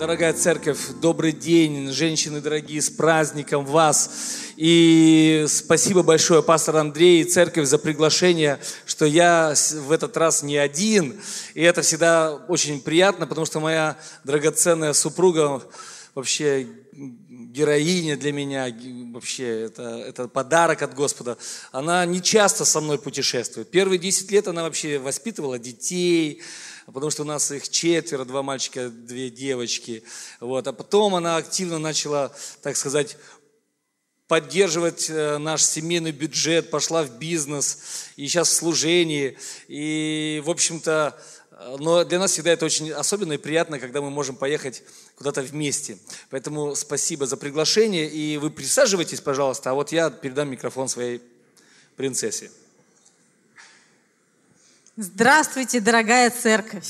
Дорогая церковь, добрый день, женщины дорогие, с праздником вас. И спасибо большое, пастор Андрей и церковь, за приглашение, что я в этот раз не один. И это всегда очень приятно, потому что моя драгоценная супруга вообще героиня для меня, вообще это подарок от Господа. Она не часто со мной путешествует. Первые 10 лет она вообще воспитывала детей, потому что у нас их 4, 2 мальчика, 2 девочки. Вот. А потом она активно начала, так сказать, поддерживать наш семейный бюджет, пошла в бизнес, и сейчас в служении. И, в общем-то, но для нас всегда это очень особенно и приятно, когда мы можем поехать куда-то вместе. Поэтому спасибо за приглашение, и вы присаживайтесь, пожалуйста, а вот я передам микрофон своей принцессе. Здравствуйте, дорогая церковь!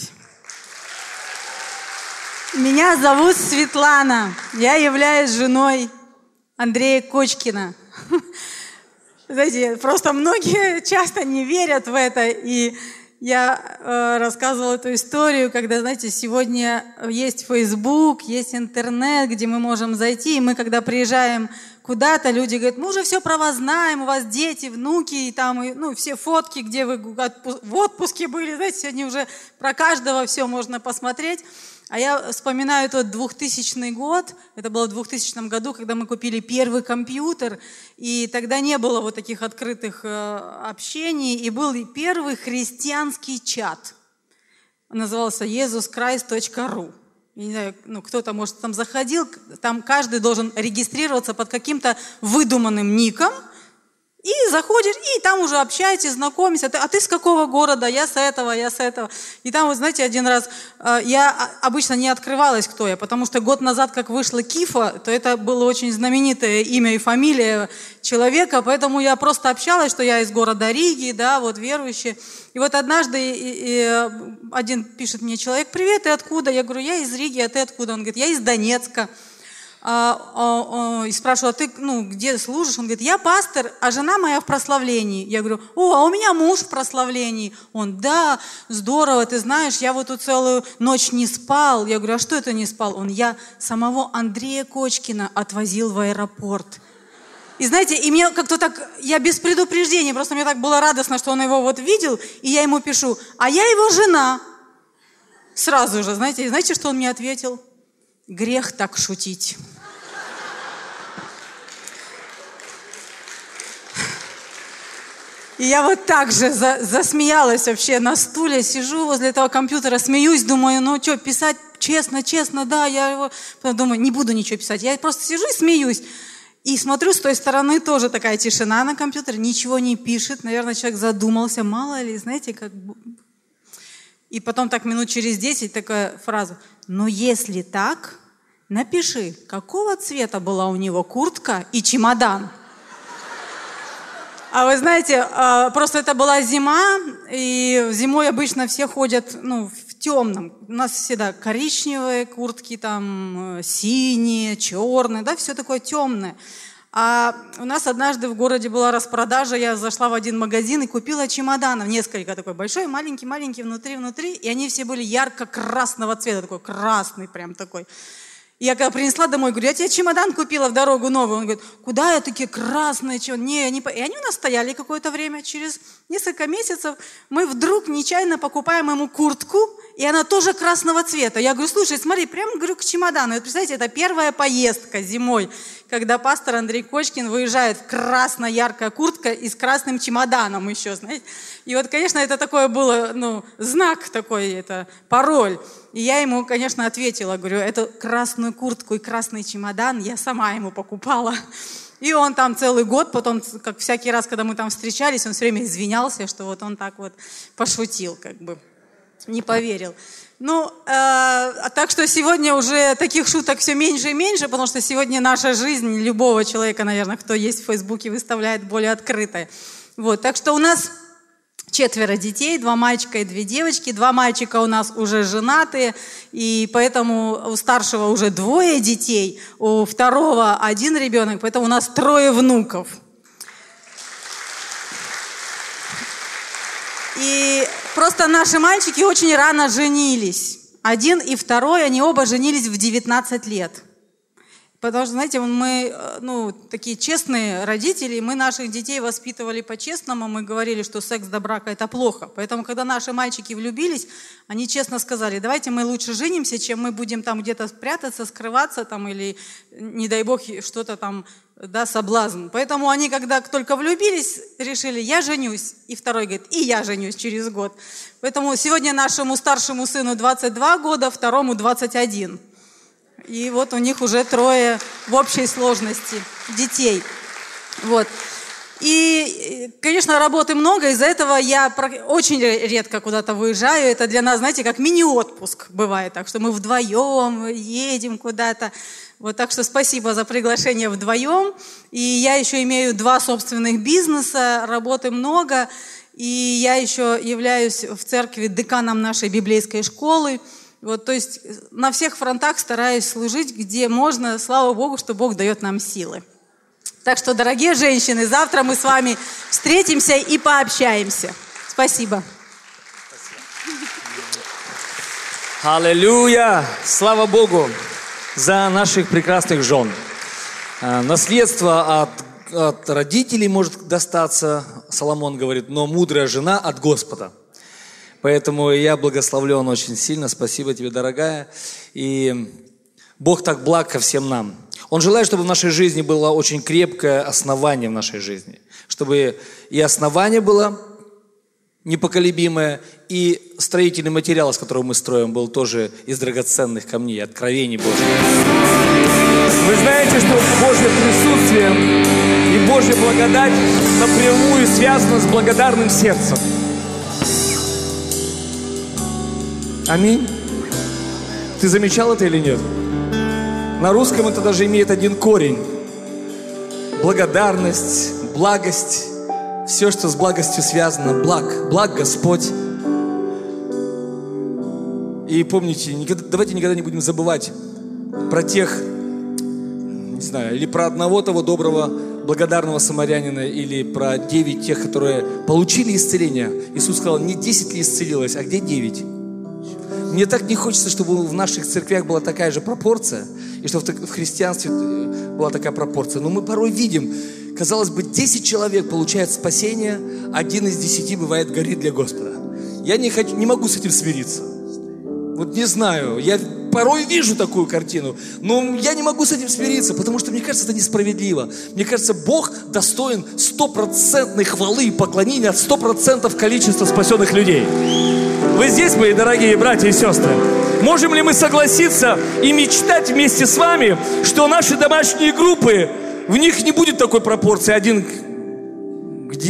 Меня зовут Светлана, я являюсь женой Андрея Кочкина. Знаете, просто многие часто не верят в это, и я рассказывала эту историю, когда, знаете, сегодня есть Facebook, есть интернет, где мы можем зайти, и мы, когда приезжаем куда-то, люди говорят, мы уже все про вас знаем, у вас дети, внуки, и там, все фотки, где вы в отпуске были, знаете, сегодня уже про каждого все можно посмотреть. А я вспоминаю тот 2000 год, это было в 2000 году, когда мы купили первый компьютер, и тогда не было вот таких открытых общений, и был первый христианский чат. Он назывался jesuschrist.ru. Я не знаю, кто-то, может, там заходил, там каждый должен регистрироваться под каким-то выдуманным ником, и заходишь, и там уже общаетесь, знакомитесь. А ты с какого города? Я с этого, я с этого. И там, вы знаете, один раз я обычно не открывалась, кто я, потому что год назад, как вышла Кифа, то это было очень знаменитое имя и фамилия человека, поэтому я просто общалась, что я из города Риги, да, вот верующий. И вот однажды один пишет мне человек: привет, ты откуда? Я говорю, я из Риги, а ты откуда? Он говорит, я из Донецка. И спрашиваю, а ты где служишь? Он говорит, я пастор, а жена моя в прославлении. Я говорю, а у меня муж в прославлении. Он, да, здорово, ты знаешь, я вот тут целую ночь не спал. Я говорю, а что это не спал? Он, я самого Андрея Кочкина отвозил в аэропорт. И знаете, и мне как-то так, я без предупреждения, просто мне так было радостно, что он его вот видел, и я ему пишу, а я его жена. Сразу же, знаете, что он мне ответил? Грех так шутить. И я вот так же засмеялась вообще на стуле, сижу возле этого компьютера, смеюсь, думаю, что, писать честно, да, я его... Потом думаю, не буду ничего писать, я просто сижу и смеюсь. И смотрю, с той стороны тоже такая тишина на компьютере, ничего не пишет, наверное, человек задумался, мало ли, знаете, как... И потом так минут через 10 такая фраза, если так, напиши, какого цвета была у него куртка и чемодан. А вы знаете, просто это была зима, и зимой обычно все ходят, в темном. У нас всегда коричневые куртки, там, синие, черные, да, все такое темное. А у нас однажды в городе была распродажа, я зашла в один магазин и купила чемоданов, несколько такой, большой, маленький, внутри, и они все были ярко-красного цвета, такой красный прям такой. И я когда принесла домой, говорю, я тебе чемодан купила в дорогу новый. Он говорит, куда я такие красные? И они у нас стояли какое-то время. Через несколько месяцев мы вдруг нечаянно покупаем ему куртку, и она тоже красного цвета. Я говорю, слушай, смотри, прямо, говорю, к чемодану. И вот, представляете, это первая поездка зимой, когда пастор Андрей Кочкин выезжает в красно-яркая куртка и с красным чемоданом еще, знаете. И вот, конечно, это такое было, знак такой, это пароль. И я ему, конечно, ответила, говорю, эту красную куртку и красный чемодан я сама ему покупала. И он там целый год, потом, как всякий раз, когда мы там встречались, он все время извинялся, что вот он так вот пошутил, как бы, не поверил. Так что сегодня уже таких шуток все меньше и меньше, потому что сегодня наша жизнь любого человека, наверное, кто есть в Фейсбуке, выставляет более открытой. Вот, так что у нас 4 детей, 2 мальчика и 2 девочки. 2 мальчика у нас уже женатые, и поэтому у старшего уже 2 детей, у второго 1 ребенок, поэтому у нас 3 внуков. И просто наши мальчики очень рано женились. Один и второй, они оба женились в 19 лет. Потому что, знаете, мы, такие честные родители, мы наших детей воспитывали по-честному, мы говорили, что секс до брака – это плохо. Поэтому, когда наши мальчики влюбились, они честно сказали: давайте мы лучше женимся, чем мы будем там где-то прятаться, скрываться там, или, не дай бог, что-то там, да, соблазн. Поэтому они, когда только влюбились, решили: я женюсь. И второй говорит: и я женюсь через год. Поэтому сегодня нашему старшему сыну 22 года, второму 21. И вот у них уже 3 в общей сложности детей. Вот. И, конечно, работы много, из-за этого я очень редко куда-то выезжаю. Это для нас, знаете, как мини-отпуск бывает. Так что мы вдвоем едем куда-то. Вот, так что спасибо за приглашение вдвоем. И я еще имею 2 собственных бизнеса, работы много. И я еще являюсь в церкви деканом нашей библейской школы. Вот, то есть на всех фронтах стараюсь служить, где можно. Слава Богу, что Бог дает нам силы. Так что, дорогие женщины, завтра мы с вами встретимся и пообщаемся. Спасибо. Аллилуйя! Слава Богу за наших прекрасных жен. Наследство от родителей может достаться, Соломон говорит, но мудрая жена от Господа. Поэтому я благословлен очень сильно. Спасибо тебе, дорогая. И Бог так благ ко всем нам. Он желает, чтобы в нашей жизни было очень крепкое основание в нашей жизни. Чтобы и основание было непоколебимое, и строительный материал, из которого мы строим, был тоже из драгоценных камней, откровений Божьих. Вы знаете, что Божье присутствие и Божья благодать напрямую связаны с благодарным сердцем. Аминь. Ты замечал это или нет? На русском это даже имеет один корень. Благодарность, благость. Все, что с благостью связано. Благ Господь. И помните, давайте никогда не будем забывать про тех, не знаю, или про одного того доброго, благодарного самарянина, или про 9 тех, которые получили исцеление. Иисус сказал: не 10 ли исцелилось, а где 9? Мне так не хочется, чтобы в наших церквях была такая же пропорция, и чтобы в христианстве была такая пропорция. Но мы порой видим, казалось бы, 10 человек получают спасение, 1 из 10 бывает горит для Господа. Я не могу с этим смириться. Вот не знаю, я порой вижу такую картину, но я не могу с этим смириться, потому что мне кажется, это несправедливо. Мне кажется, Бог достоин 100% хвалы и поклонения от 100% количества спасенных людей. Вы здесь, мои дорогие братья и сестры? Можем ли мы согласиться и мечтать вместе с вами, что наши домашние группы, в них не будет такой пропорции 1 к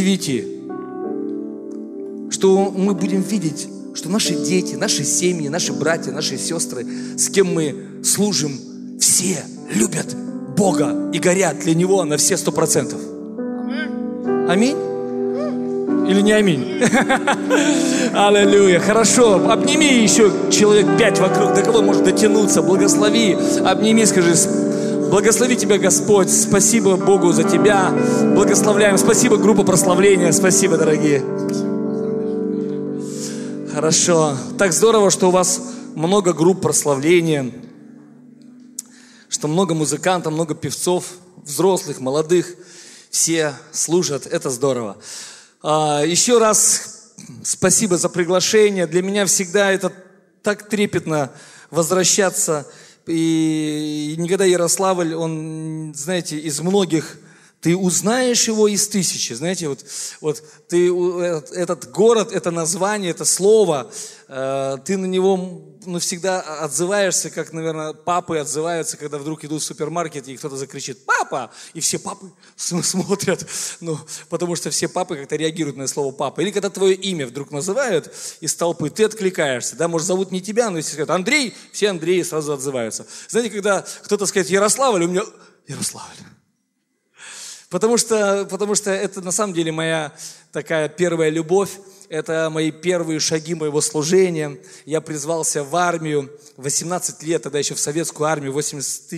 9? Что мы будем видеть, что наши дети, наши семьи, наши братья, наши сестры, с кем мы служим, все любят Бога и горят для Него на все 100%. Аминь? Или не аминь? Аллилуйя. Хорошо. Обними еще человек 5 вокруг, до кого может дотянуться. Благослови. Обними, скажи: благослови тебя, Господь. Спасибо Богу за тебя. Благословляем. Спасибо, группа прославления. Спасибо, дорогие. Хорошо. Так здорово, что у вас много групп прославления, что много музыкантов, много певцов, взрослых, молодых. Все служат. Это здорово. Еще раз спасибо за приглашение. Для меня всегда это так трепетно возвращаться. И никогда Ярославль, он, знаете, из многих, ты узнаешь его из 1000. Знаете, вот ты, этот город, это название, это слово, ты на него всегда отзываешься, как, наверное, папы отзываются, когда вдруг идут в супермаркет, и кто-то закричит: папа! И все папы смотрят, потому что все папы как-то реагируют на слово папа. Или когда твое имя вдруг называют из толпы, ты откликаешься, да, может, зовут не тебя, но если скажут Андрей, все Андреи сразу отзываются. Знаете, когда кто-то скажет Ярославль, у меня Ярославль. Потому что это на самом деле моя такая первая любовь, это мои первые шаги моего служения. Я призвался в армию в 18 лет, тогда еще в советскую армию, в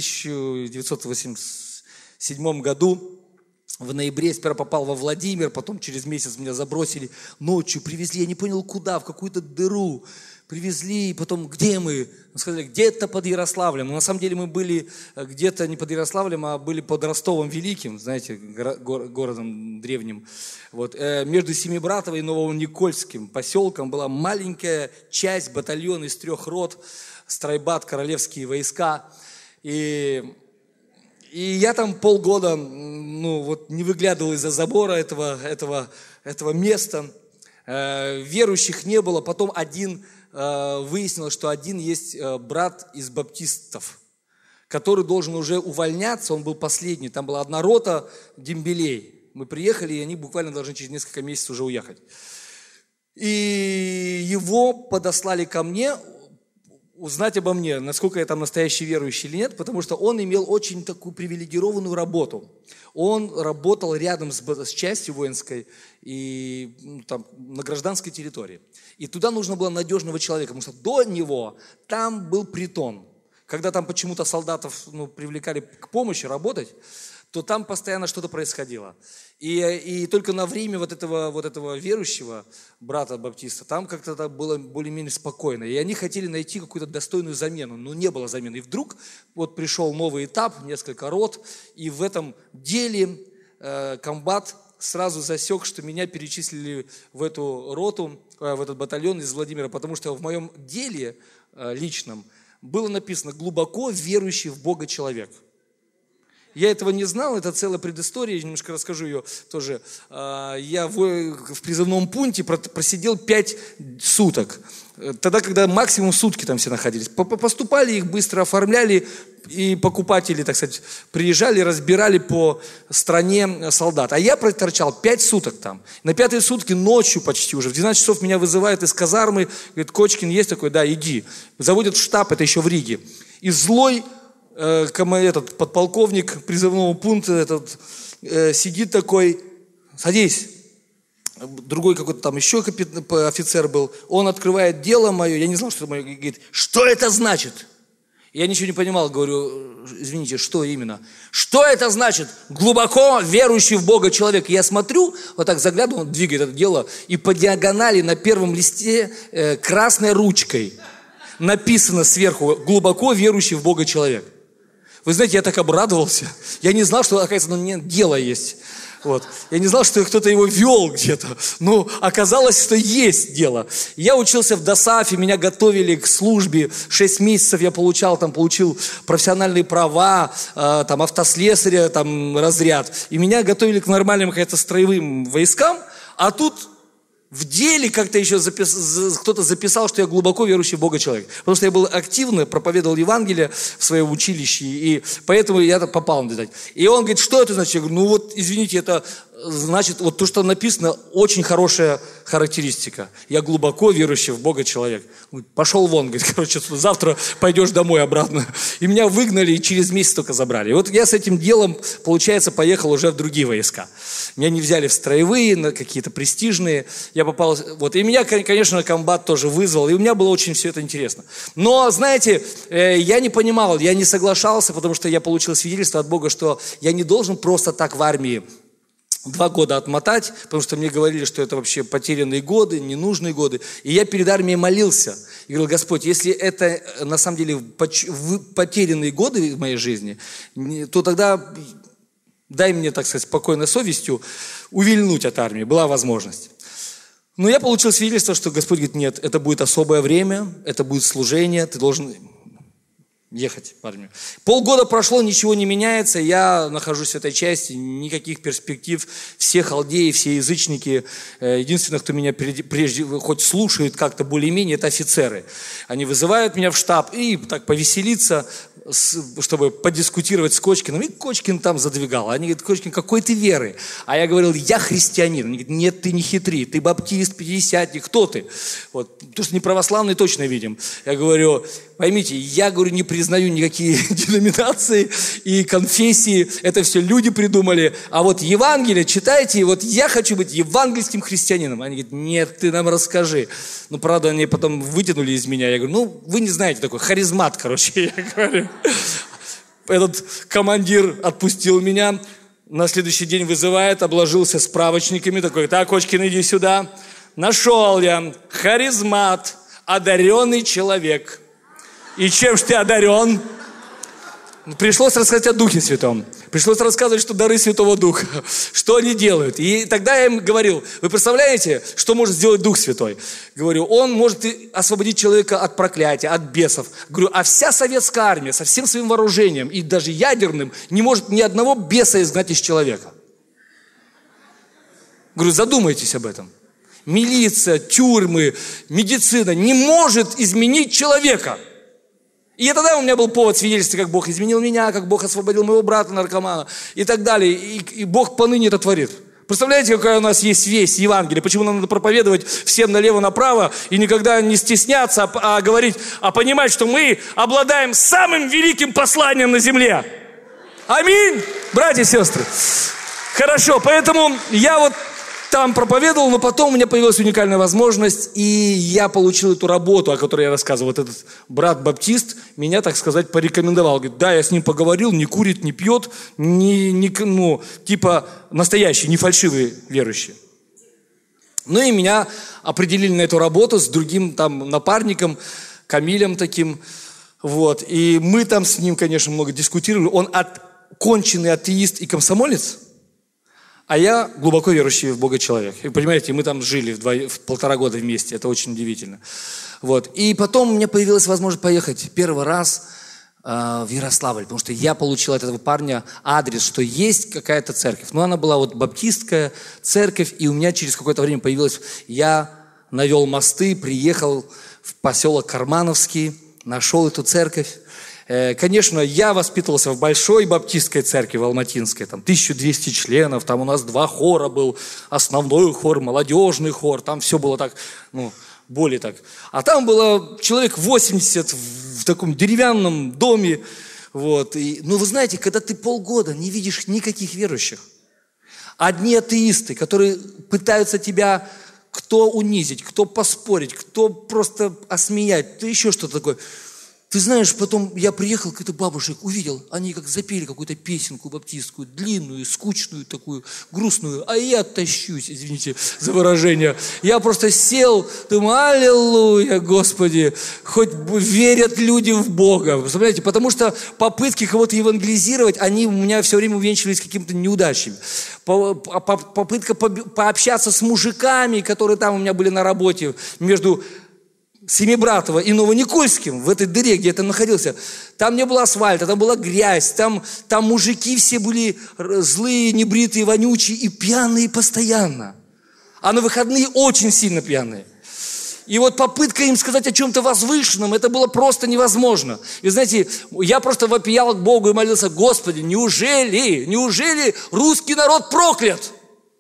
1987 году. В ноябре сперва попал во Владимир, потом через месяц меня забросили ночью, привезли, я не понял куда, в какую-то дыру. привезли, и потом, где мы? Сказали, где-то под Ярославлем. Но на самом деле мы были где-то не под Ярославлем, а были под Ростовом Великим, знаете, городом древним. Вот. Между Семибратово и Новоникольским поселком была маленькая часть, батальон из 3 рот, стройбат, королевские войска. И я там полгода не выглядывал из-за забора этого места. Верующих не было. Потом выяснилось, что один есть брат из баптистов, который должен уже увольняться, он был последний. Там была одна рота дембелей. Мы приехали, и они буквально должны через несколько месяцев уже уехать. И его подослали ко мне узнать обо мне, насколько я там настоящий верующий или нет, потому что он имел очень такую привилегированную работу. Он работал рядом с частью воинской и там, на гражданской территории. И туда нужно было надежного человека, потому что до него там был притон. Когда там почему-то солдатов привлекали к помощи работать, то там постоянно что-то происходило. И только на время вот этого верующего брата баптиста, там как-то было более-менее спокойно. И они хотели найти какую-то достойную замену, но не было замены. И вдруг вот пришел новый этап, несколько рот, и в этом деле комбат сразу засек, что меня перечислили в эту роту, в этот батальон из Владимира, потому что в моем деле личном было написано «глубоко верующий в Бога человек». Я этого не знал, это целая предыстория, я немножко расскажу ее тоже. Я в призывном пункте просидел 5 суток. Тогда, когда максимум сутки там все находились. Поступали, их быстро оформляли, и покупатели, так сказать, приезжали, разбирали по стране солдат. А я проторчал 5 суток там. На 5-й сутки ночью почти уже, в 12 часов меня вызывают из казармы, говорит, Кочкин есть такой? Да, иди. Заводят в штаб, это еще в Риге. И злой этот подполковник призывного пункта сидит такой, садись. Другой какой-то там еще офицер был. Он открывает дело мое, я не знал, что это мое. Говорит, что это значит? Я ничего не понимал, говорю, извините, что именно? Что это значит? Глубоко верующий в Бога человек. Я смотрю, вот так заглядываю, он двигает это дело, и по диагонали на первом листе красной ручкой написано сверху глубоко верующий в Бога человек. Вы знаете, я так обрадовался. Я не знал, что, оказывается, дело есть. Вот. Я не знал, что кто-то его вел где-то. Но оказалось, что есть дело. Я учился в ДОСААФе, меня готовили к службе. 6 месяцев я получил профессиональные права, автослесаря, разряд. И меня готовили к нормальным строевым войскам. А тут в деле как-то еще кто-то записал, что я глубоко верующий в Бога человек. Потому что я был активно, проповедовал Евангелие в своем училище, и поэтому я попал на это. И он говорит, что это значит? Я говорю, извините, это значит, то, что написано, очень хорошая характеристика. Я глубоко верующий в Бога человек. Говорит, пошел вон, говорит, завтра пойдешь домой обратно. И меня выгнали, и через месяц только забрали. И вот я с этим делом, получается, поехал уже в другие войска. Меня не взяли в строевые, на какие-то престижные. Я попал, и меня, конечно, комбат тоже вызвал, и у меня было очень все это интересно. Но, знаете, я не понимал, я не соглашался, потому что я получил свидетельство от Бога, что я не должен просто так в армии 2 года отмотать, потому что мне говорили, что это вообще потерянные годы, ненужные годы. И я перед армией молился. И говорил, Господь, если это на самом деле потерянные годы в моей жизни, то тогда дай мне, так сказать, спокойной совестью увильнуть от армии. Была возможность. Но я получил свидетельство, что Господь говорит, нет, это будет особое время, это будет служение, ты должен ехать в армию. Полгода прошло, ничего не меняется, я нахожусь в этой части, никаких перспектив, все халдеи, все язычники, единственное, кто меня прежде хоть слушает как-то более-менее, это офицеры. Они вызывают меня в штаб и так повеселиться, чтобы подискутировать с Кочкиным, и Кочкин там задвигал. Они говорят, Кочкин, какой ты веры? А я говорил, я христианин. Они говорят, нет, ты не хитри, ты баптист, пятидесятник, кто ты? Потому что не православный точно видим. Я говорю, поймите, я говорю, не признаю никакие деноминации и конфессии, это все люди придумали, а Евангелие читайте, я хочу быть евангельским христианином. Они говорят, нет, ты нам расскажи. Правда, они потом вытянули из меня, я говорю, вы не знаете такой, харизмат, я говорю. Этот командир отпустил меня, на следующий день вызывает, обложился справочниками, такой, так, Кочкин, иди сюда. Нашел я харизмат, одаренный человек. И чем же ты одарен? Пришлось рассказать о Духе Святом. Пришлось рассказывать, что дары Святого Духа, что они делают. И тогда я им говорил, вы представляете, что может сделать Дух Святой? Говорю, он может освободить человека от проклятия, от бесов. Говорю, а вся советская армия со всем своим вооружением и даже ядерным не может ни одного беса изгнать из человека. Говорю, задумайтесь об этом. Милиция, тюрьмы, медицина не может изменить человека. И тогда у меня был повод свидетельствовать, как Бог изменил меня, как Бог освободил моего брата наркомана и так далее. И Бог поныне это творит. Представляете, какая у нас есть весть Евангелия? Почему нам надо проповедовать всем налево-направо и никогда не стесняться, а говорить, а понимать, что мы обладаем самым великим посланием на земле. Аминь, братья и сестры. Хорошо, поэтому я вот там проповедовал, но потом у меня появилась уникальная возможность, и я получил эту работу, о которой я рассказывал. Вот этот брат-баптист меня, так сказать, порекомендовал. Говорит, да, я с ним поговорил, не курит, не пьет, типа настоящий, не фальшивый верующий. Ну и меня определили на эту работу с другим там напарником, Камилем таким. Вот. И мы там с ним, конечно, много дискутировали. Он конченый атеист и комсомолец. А я глубоко верующий в Бога человек. И понимаете, мы там жили в 1,5 года вместе. Это очень удивительно. Вот. И потом у меня появилась возможность поехать первый раз в Ярославль. Потому что я получил от этого парня адрес, что есть какая-то церковь. Но она была вот баптистская церковь. И у меня через какое-то время появилась... Я навел мосты, приехал в поселок Кармановский, нашел эту церковь. Конечно, я воспитывался в большой баптистской церкви, в Алматинской, там 1200 членов, там у нас 2 хора был, основной хор, молодежный хор, там все было так, более так. А там было человек 80 в таком деревянном доме, вот. Вы знаете, когда ты полгода не видишь никаких верующих, одни атеисты, которые пытаются тебя кто унизить, кто поспорить, кто просто осмеять, то еще что-то такое. Ты знаешь, потом я приехал, каких-то бабушек увидел, они как запели какую-то песенку баптистскую, длинную, скучную такую, грустную, а я тащусь, извините за выражение. Я просто сел, думаю, аллилуйя, Господи, хоть верят люди в Бога, представляете, потому что попытки кого-то евангелизировать, они у меня все время увенчивались какими-то неудачами. Попытка пообщаться с мужиками, которые там у меня были на работе, между Семибратово и Новоникольским, в этой дыре, где я там находился, там не было асфальта, там была грязь, там мужики все были злые, небритые, вонючие и пьяные постоянно. А на выходные очень сильно пьяные. И вот попытка им сказать о чем-то возвышенном, это было просто невозможно. И знаете, я просто вопиял к Богу и молился, Господи, неужели русский народ проклят?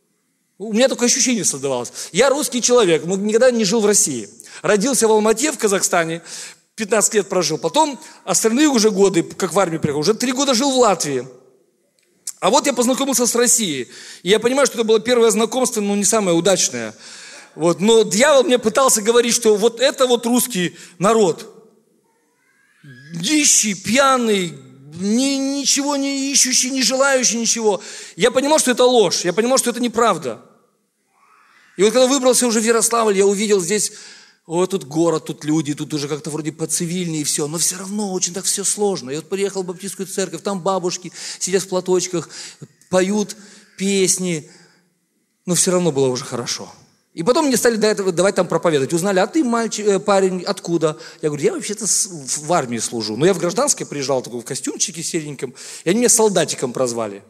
У меня такое ощущение создавалось. Я русский человек, но никогда не жил в России. Родился в Алмате, в Казахстане, 15 лет прожил. Потом остальные уже годы, как в армию приехал, уже 3 года жил в Латвии. А вот я познакомился с Россией. И я понимаю, что это было первое знакомство, но не самое удачное. Вот. Но дьявол мне пытался говорить, что вот это вот русский народ. Нищий, пьяный, ничего не ищущий, не желающий ничего. Я понимал, что это ложь, я понимал, что это неправда. И вот когда выбрался уже в Ярославль, я увидел здесь, вот тут город, тут люди, тут уже как-то вроде поцивильнее и все, но все равно очень так все сложно. Я вот приехал в баптистскую церковь, там бабушки сидят в платочках, поют песни, но все равно было уже хорошо. И потом мне стали давать там проповедовать. Узнали, а ты, парень, откуда? Я говорю, я вообще-то в армии служу. Но я в гражданской приезжал, такой в костюмчике сереньком, и они меня солдатиком прозвали.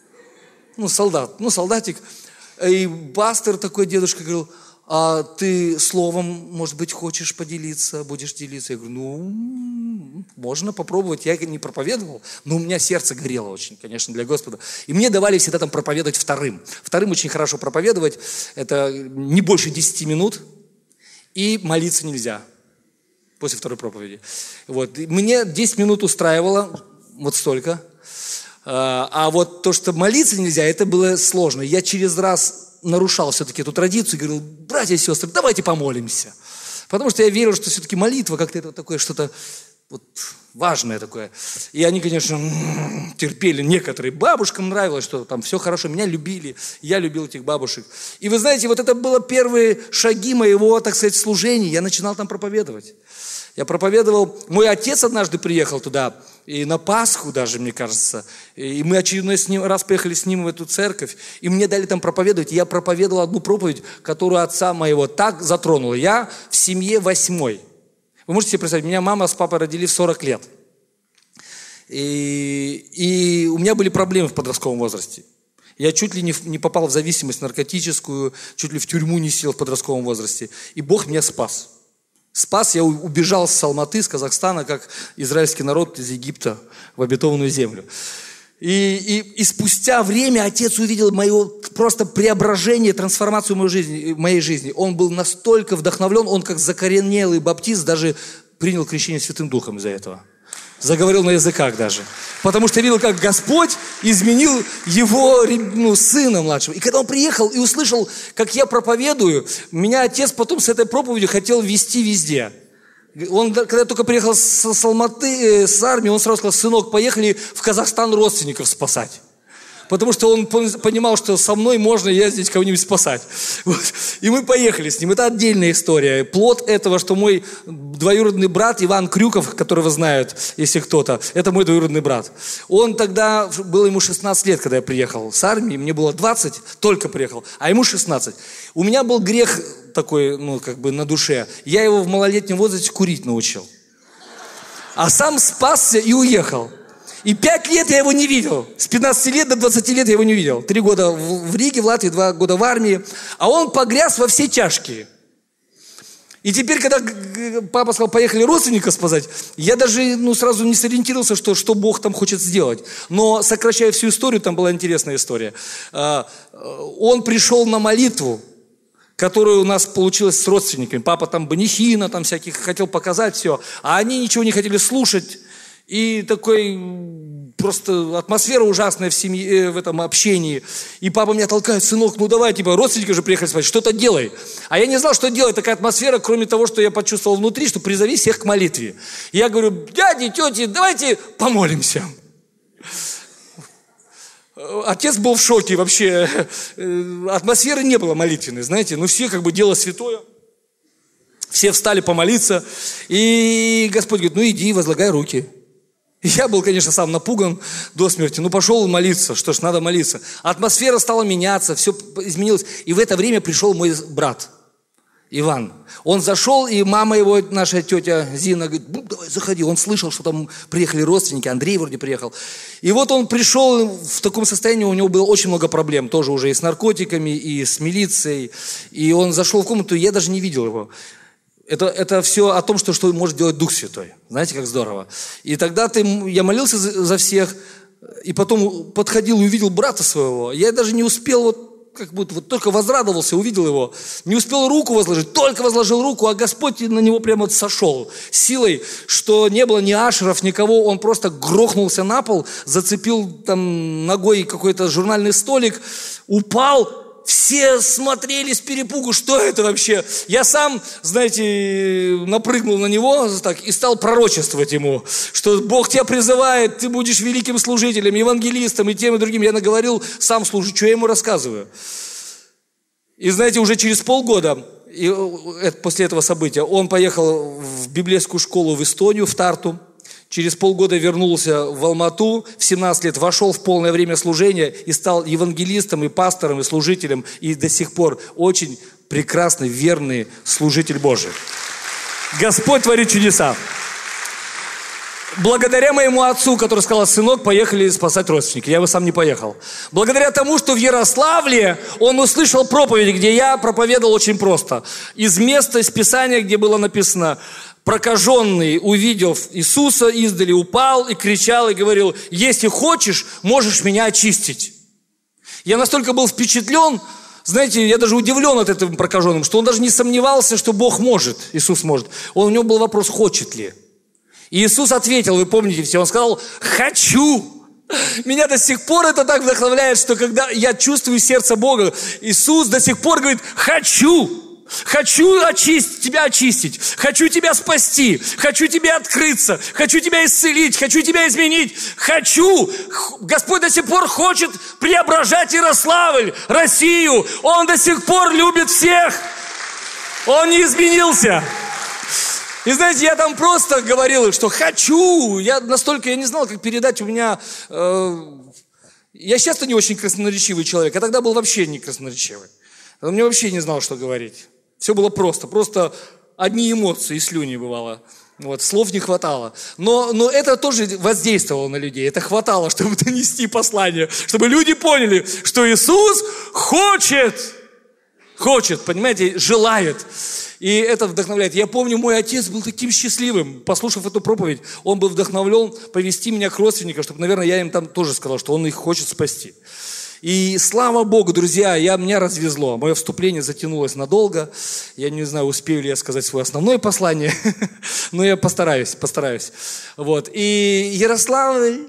Солдатик. И пастор такой, дедушка, говорил, а ты словом, может быть, хочешь поделиться, будешь делиться? Я говорю, можно попробовать. Я не проповедовал, но у меня сердце горело очень, конечно, для Господа. И мне давали всегда там проповедовать вторым. Вторым очень хорошо проповедовать, это не больше 10 минут, и молиться нельзя после второй проповеди. Вот. И мне 10 минут устраивало, вот столько. А вот то, что молиться нельзя, это было сложно. Я через раз нарушал все-таки эту традицию и говорил, братья и сестры, давайте помолимся. Потому что я верил, что все-таки молитва как-то это такое что-то вот важное такое. И они, конечно, терпели. Некоторые бабушкам нравилось, что там все хорошо. Меня любили, я любил этих бабушек. И вы знаете, вот это было первые шаги моего, так сказать, служения. Я начинал там проповедовать. Я проповедовал. Мой отец однажды приехал туда, и на Пасху даже, мне кажется. И мы очередной раз приехали с ним в эту церковь, и мне дали там проповедовать. И я проповедовал одну проповедь, которую отца моего так затронула. Я в семье 8-й. Вы можете себе представить, меня мама с папой родили в 40 лет. И у меня были проблемы в подростковом возрасте. Я чуть ли не попал в зависимость наркотическую, чуть ли в тюрьму не сел в подростковом возрасте. И Бог меня спас. Спас, я убежал с Алматы, с Казахстана, как израильский народ из Египта в обетованную землю. И спустя время отец увидел мое просто преображение, трансформацию в моей жизни. Он был настолько вдохновлен, он как закоренелый баптист даже принял крещение Святым Духом из-за этого. Заговорил на языках даже. Потому что видел, как Господь изменил его сына младшего. И когда он приехал и услышал, как я проповедую, меня отец потом с этой проповедью хотел вести везде. Он, когда только приехал с Алматы, с армии, он сразу сказал: сынок, поехали в Казахстан родственников спасать. Потому что он понимал, что со мной можно ездить кого-нибудь спасать. Вот. И мы поехали с ним. Это отдельная история. Плод этого, что мой двоюродный брат Иван Крюков, которого знают, если кто-то, это мой двоюродный брат. Он тогда, было ему 16 лет, когда я приехал с армии, мне было 20, только приехал, а ему 16. У меня был грех такой, на душе. Я его в малолетнем возрасте курить научил. А сам спасся и уехал. И 5 лет я его не видел. С 15 лет до 20 лет я его не видел. 3 года в Риге, в Латвии, 2 года в армии. А он погряз во все тяжкие. И теперь, когда папа сказал: поехали родственников спасать, я даже сразу не сориентировался, что Бог там хочет сделать. Но, сокращая всю историю, там была интересная история. Он пришел на молитву, которая у нас получилась с родственниками. Папа там банихина, там всяких хотел показать все. А они ничего не хотели слушать. И такой просто атмосфера ужасная в семье, в этом общении. И папа меня толкает: сынок, давай, родственники уже приехали спать, что-то делай. А я не знал, что делать. Такая атмосфера, кроме того, что я почувствовал внутри, что призови всех к молитве. Я говорю: дяди, тети, давайте помолимся. Отец был в шоке вообще. Атмосферы не было молитвенной, знаете. Все дело святое. Все встали помолиться. И Господь говорит: иди, возлагай руки. Я был, конечно, сам напуган до смерти, пошел молиться, что ж, надо молиться. Атмосфера стала меняться, все изменилось. И в это время пришел мой брат Иван. Он зашел, и мама его, наша тетя Зина, говорит: давай, заходи. Он слышал, что там приехали родственники, Андрей вроде приехал. И вот он пришел в таком состоянии, у него было очень много проблем, тоже уже и с наркотиками, и с милицией. И он зашел в комнату, и я даже не видел его. Это все о том, что может делать Дух Святой. Знаете, как здорово. И тогда я молился за всех, и потом подходил и увидел брата своего. Я даже не успел, только возрадовался, увидел его. Не успел руку возложить, только возложил руку, а Господь на него прямо сошел силой, что не было ни ашеров, никого. Он просто грохнулся на пол, зацепил там ногой какой-то журнальный столик, упал. Все смотрели с перепугу, что это вообще. Я сам, знаете, напрыгнул на него и стал пророчествовать ему, что Бог тебя призывает, ты будешь великим служителем, евангелистом и тем и другим. Я наговорил, сам служу, что я ему рассказываю. И знаете, уже через полгода, после этого события, он поехал в библейскую школу в Эстонию, в Тарту. Через полгода вернулся в Алмату, в 17 лет вошел в полное время служения и стал евангелистом, и пастором, и служителем, и до сих пор очень прекрасный, верный служитель Божий. Господь творит чудеса. Благодаря моему отцу, который сказал: сынок, поехали спасать родственники. Я бы сам не поехал. Благодаря тому, что в Ярославле он услышал проповедь, где я проповедовал очень просто. Из места, из Писания, где было написано: прокаженный, увидев Иисуса издали, упал и кричал, и говорил: если хочешь, можешь меня очистить. Я настолько был впечатлен, знаете, я даже удивлен от этого прокаженным, что он даже не сомневался, что Бог может, Иисус может. У него был вопрос: хочет ли. И Иисус ответил, вы помните все, он сказал: хочу. Меня до сих пор это так вдохновляет, что когда я чувствую сердце Бога, Иисус до сих пор говорит: хочу. Хочу тебя очистить. Хочу тебя спасти. Хочу тебе открыться. Хочу тебя исцелить. Хочу тебя изменить. Хочу. Господь до сих пор хочет преображать Ярославль, Россию. Он до сих пор любит всех. Он не изменился. И знаете, я там просто говорил, что хочу. Я не знал, как передать. У меня... Я сейчас-то не очень красноречивый человек, а тогда был вообще не красноречивый. Мне вообще не знал, что говорить. Все было просто одни эмоции и слюни бывало. Вот, слов не хватало. Но это тоже воздействовало на людей. Это хватало, чтобы донести послание. Чтобы люди поняли, что Иисус хочет, понимаете, желает. И это вдохновляет. Я помню, мой отец был таким счастливым. Послушав эту проповедь, он был вдохновлен повести меня к родственникам, чтобы, наверное, я им там тоже сказал, что он их хочет спасти. И слава Богу, друзья, меня развезло. Мое вступление затянулось надолго. Я не знаю, успею ли я сказать свое основное послание, но я постараюсь. Вот. И Ярославль,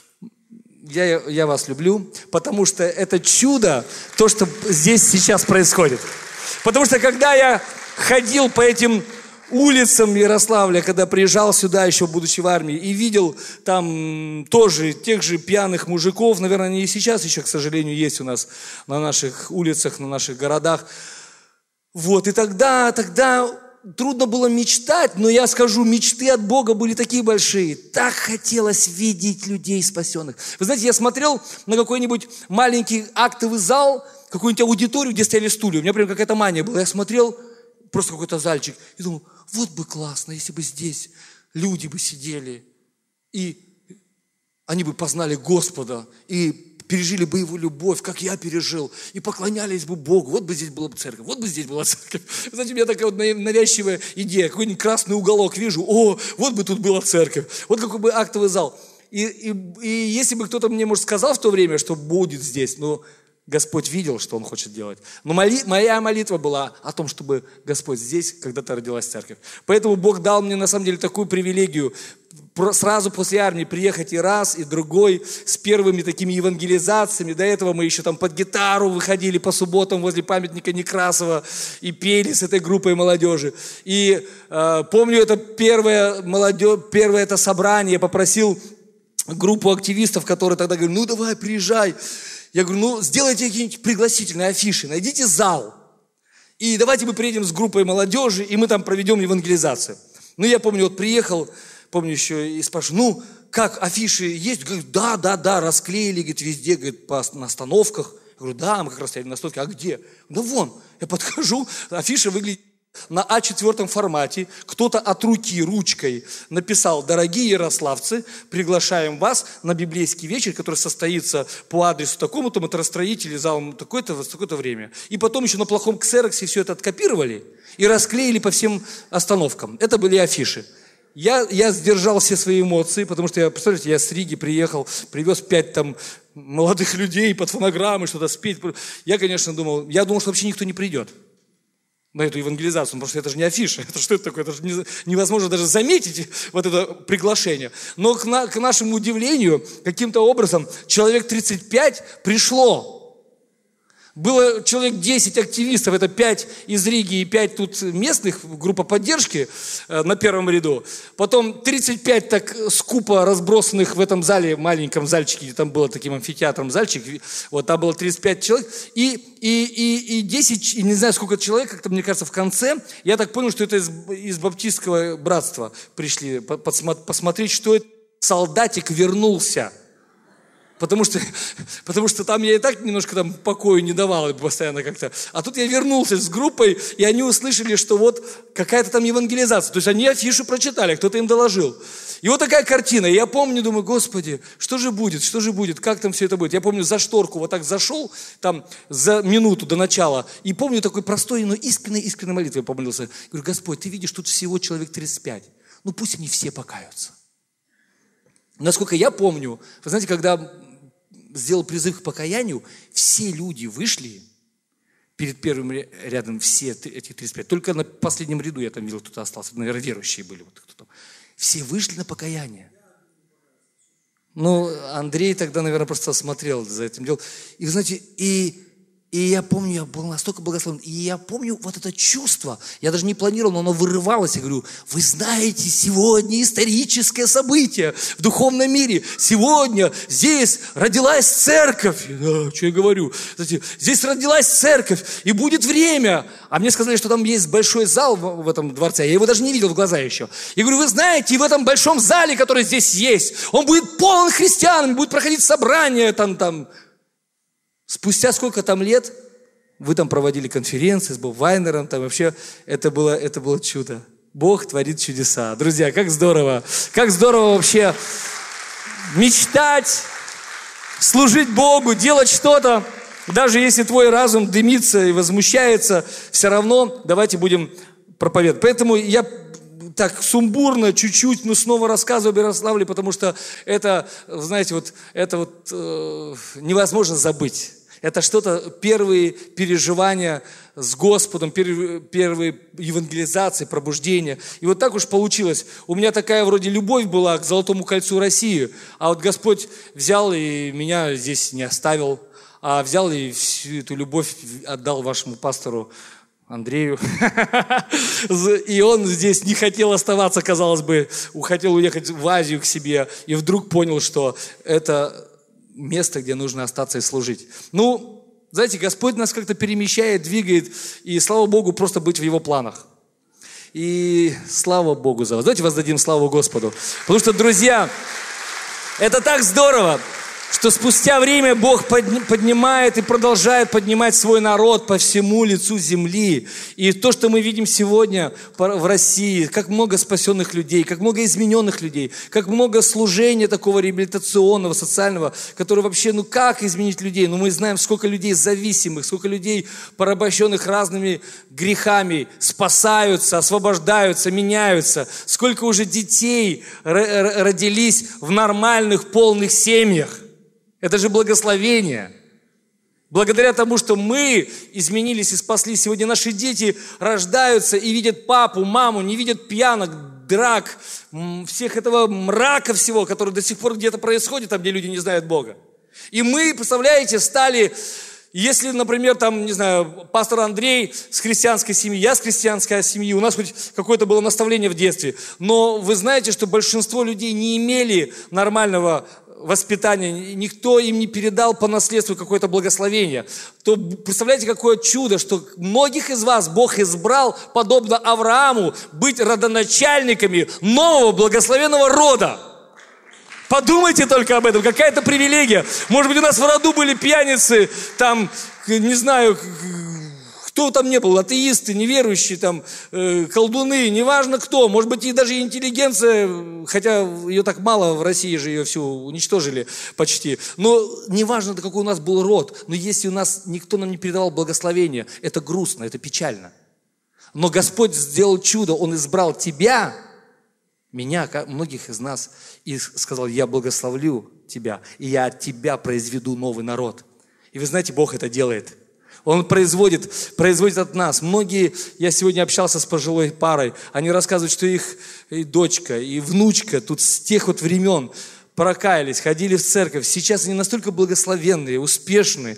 я вас люблю, потому что это чудо, то, что здесь сейчас происходит. Потому что когда я ходил по этим улицам Ярославля, когда приезжал сюда, еще будучи в армии, и видел там тоже тех же пьяных мужиков, наверное, они и сейчас еще, к сожалению, есть у нас на наших улицах, на наших городах. Вот, и тогда трудно было мечтать, но я скажу, мечты от Бога были такие большие. Так хотелось видеть людей спасенных. Вы знаете, я смотрел на какой-нибудь маленький актовый зал, какую-нибудь аудиторию, где стояли стулья. У меня прям какая-то мания была. Я смотрел, просто какой-то зальчик, и думал, вот бы классно, если бы здесь люди бы сидели, и они бы познали Господа, и пережили бы Его любовь, как я пережил, и поклонялись бы Богу. Вот бы здесь была церковь, вот бы здесь была церковь. Знаете, у меня такая вот навязчивая идея, какой-нибудь красный уголок вижу, вот бы тут была церковь, вот какой бы актовый зал. И если бы кто-то мне, может, сказал в то время, что будет здесь, Господь видел, что Он хочет делать. Но моя молитва была о том, чтобы Господь здесь когда-то родилась церковь. Поэтому Бог дал мне, на самом деле, такую привилегию сразу после армии приехать и раз, и другой, с первыми такими евангелизациями. До этого мы еще там под гитару выходили по субботам возле памятника Некрасова и пели с этой группой молодежи. И помню, это первое это собрание, я попросил группу активистов, которые тогда говорили, давай, приезжай. Я говорю, сделайте какие-нибудь пригласительные афиши, найдите зал. И давайте мы приедем с группой молодежи, и мы там проведем евангелизацию. Я помню, приехал, еще и спрашиваю, как, афиши есть? Говорит, да, расклеили, говорит, везде, говорит, на остановках. Я говорю, да, мы как раз стояли на стойке, а где? Вон, я подхожу, афиша выглядит на А4 формате, кто-то от руки, ручкой написал, дорогие ярославцы, приглашаем вас на библейский вечер, который состоится по адресу такому-то, матростроители, залом такое-то, в такое-то время. И потом еще на плохом ксероксе все это откопировали и расклеили по всем остановкам. Это были афиши. Я сдержал все свои эмоции, потому что, представляете, я с Риги приехал, привез 5 там молодых людей под фонограммы, что-то спеть. Я, конечно, думал, что вообще никто не придет на эту евангелизацию, потому что это же не афиша, что это такое, это же невозможно даже заметить вот это приглашение. Но к нашему удивлению, каким-то образом, человек 35 пришло. Было человек 10 активистов, это 5 из Риги и 5 тут местных, группа поддержки на первом ряду. Потом 35 так скупо разбросанных в этом зале, маленьком зальчике, там было таким амфитеатром зальчик, вот там было 35 человек, и 10, и не знаю сколько человек, как-то мне кажется в конце, я так понял, что это из баптистского братства пришли посмотреть, что это солдатик вернулся. Потому что там я и так немножко там покою не давал постоянно как-то. А тут я вернулся с группой, и они услышали, что вот какая-то там евангелизация. То есть они афишу прочитали, кто-то им доложил. И вот такая картина. И я помню, думаю, Господи, что же будет, как там все это будет. Я помню, за шторку вот так зашел, там за минуту до начала, и помню такой простой, но искренней молитвой помолился. Говорю, Господь, Ты видишь, тут всего человек 35. Пусть они все покаются. Насколько я помню, вы знаете, когда сделал призыв к покаянию, все люди вышли перед первым рядом, все эти 35. Только на последнем ряду я там видел, кто-то остался. Наверное, верующие были. Вот кто-то. Все вышли на покаяние. Андрей тогда, наверное, просто смотрел за этим делом. И вы знаете, и И я помню, я был настолько благословен. И я помню вот это чувство. Я даже не планировал, но оно вырывалось. Я говорю, вы знаете, сегодня историческое событие в духовном мире. Сегодня здесь родилась церковь. Да, что я говорю? Здесь родилась церковь. И будет время. А мне сказали, что там есть большой зал в этом дворце. Я его даже не видел в глаза еще. Я говорю, вы знаете, и в этом большом зале, который здесь есть, он будет полон христиан, будет проходить собрания там. Спустя сколько там лет вы там проводили конференции с Боб Вайнером, там вообще это было чудо. Бог творит чудеса. Друзья, как здорово вообще мечтать, служить Богу, делать что-то, даже если твой разум дымится и возмущается, все равно давайте будем проповедовать. Поэтому я так сумбурно, чуть-чуть, но снова рассказываю об Ярославле, потому что это, знаете, невозможно забыть. Это что-то, первые переживания с Господом, первые евангелизации, пробуждения. И вот так уж получилось. У меня такая вроде любовь была к Золотому кольцу России, а вот Господь взял и меня здесь не оставил, а взял и всю эту любовь отдал вашему пастору Андрею. И он здесь не хотел оставаться, казалось бы, хотел уехать в Азию к себе, и вдруг понял, что это место, где нужно остаться и служить. Знаете, Господь нас как-то перемещает, двигает, и слава Богу, просто быть в Его планах. И слава Богу за вас. Давайте воздадим славу Господу. Потому что, друзья, это так здорово, что спустя время Бог поднимает и продолжает поднимать свой народ по всему лицу земли. И то, что мы видим сегодня в России, как много спасенных людей, как много измененных людей, как много служения такого реабилитационного, социального, которое вообще, как изменить людей? Мы знаем, сколько людей зависимых, сколько людей, порабощенных разными грехами, спасаются, освобождаются, меняются. Сколько уже детей родились в нормальных, полных семьях. Это же благословение. Благодаря тому, что мы изменились и спаслись, сегодня наши дети рождаются и видят папу, маму, не видят пьянок, драк, всех этого мрака всего, который до сих пор где-то происходит, там, где люди не знают Бога. И мы, представляете, стали, если, например, пастор Андрей с христианской семьи, я с христианской семьи, у нас хоть какое-то было наставление в детстве, но вы знаете, что большинство людей не имели нормального воспитания, никто им не передал по наследству какое-то благословение, то представляете, какое чудо, что многих из вас Бог избрал, подобно Аврааму, быть родоначальниками нового благословенного рода. Подумайте только об этом, какая-то привилегия. Может быть, у нас в роду были пьяницы, не знаю, кто там не был, атеисты, неверующие, колдуны, неважно кто. Может быть, и даже интеллигенция, хотя ее так мало, в России же ее всю уничтожили почти. Но неважно, какой у нас был род. Но если у нас никто нам не передавал благословения, это грустно, это печально. Но Господь сделал чудо, Он избрал тебя, меня, многих из нас, и сказал, я благословлю тебя, и я от тебя произведу новый народ. И вы знаете, Бог это делает. Он производит от нас. Многие, я сегодня общался с пожилой парой, они рассказывают, что их и дочка, и внучка тут с тех времен прокаялись, ходили в церковь. Сейчас они настолько благословенные, успешные.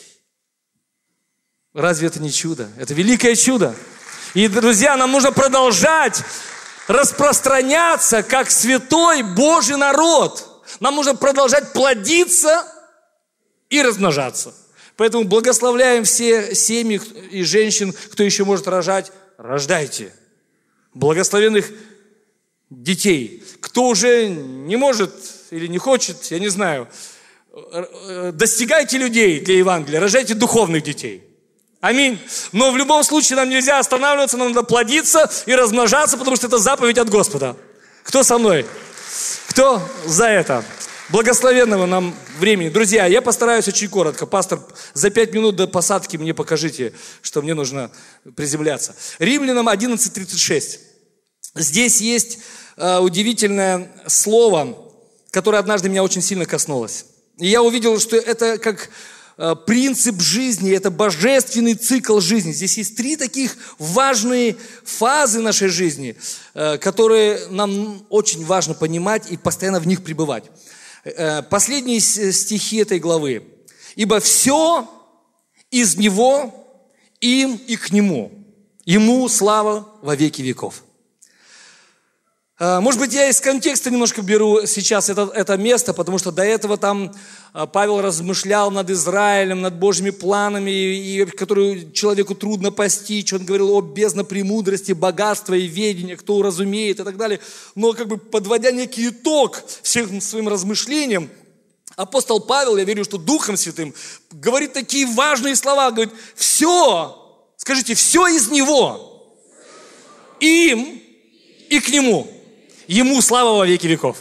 Разве это не чудо? Это великое чудо. И, друзья, нам нужно продолжать распространяться, как святой Божий народ. Нам нужно продолжать плодиться и размножаться. Поэтому благословляем все семьи и женщин, кто еще может рожать, рождайте. Благословенных детей. Кто уже не может или не хочет, я не знаю, достигайте людей для Евангелия, рожайте духовных детей. Аминь. Но в любом случае нам нельзя останавливаться, нам надо плодиться и размножаться, потому что это заповедь от Господа. Кто со мной? Кто за это? Благословенного нам времени. Друзья, я постараюсь очень коротко. Пастор, за 5 минут до посадки мне покажите, что мне нужно приземляться. Римлянам 11:36. Здесь есть удивительное слово, которое однажды меня очень сильно коснулось. И я увидел, что это как принцип жизни, это божественный цикл жизни. Здесь есть 3 таких важные фазы нашей жизни, которые нам очень важно понимать и постоянно в них пребывать. Последние стихи этой главы. «Ибо все из Него, им и к Нему. Ему слава во веки веков. Может быть, я из контекста немножко беру сейчас это место, потому что до этого там Павел размышлял над Израилем, над Божьими планами, которые человеку трудно постичь. Он говорил о бездне премудрости, богатства и ведения, кто уразумеет и так далее. Но как бы подводя некий итог всем своим размышлениям, апостол Павел, я верю, что Духом Святым, говорит такие важные слова, говорит, все, скажите, все из Него, им и к Нему. Ему слава во веки веков.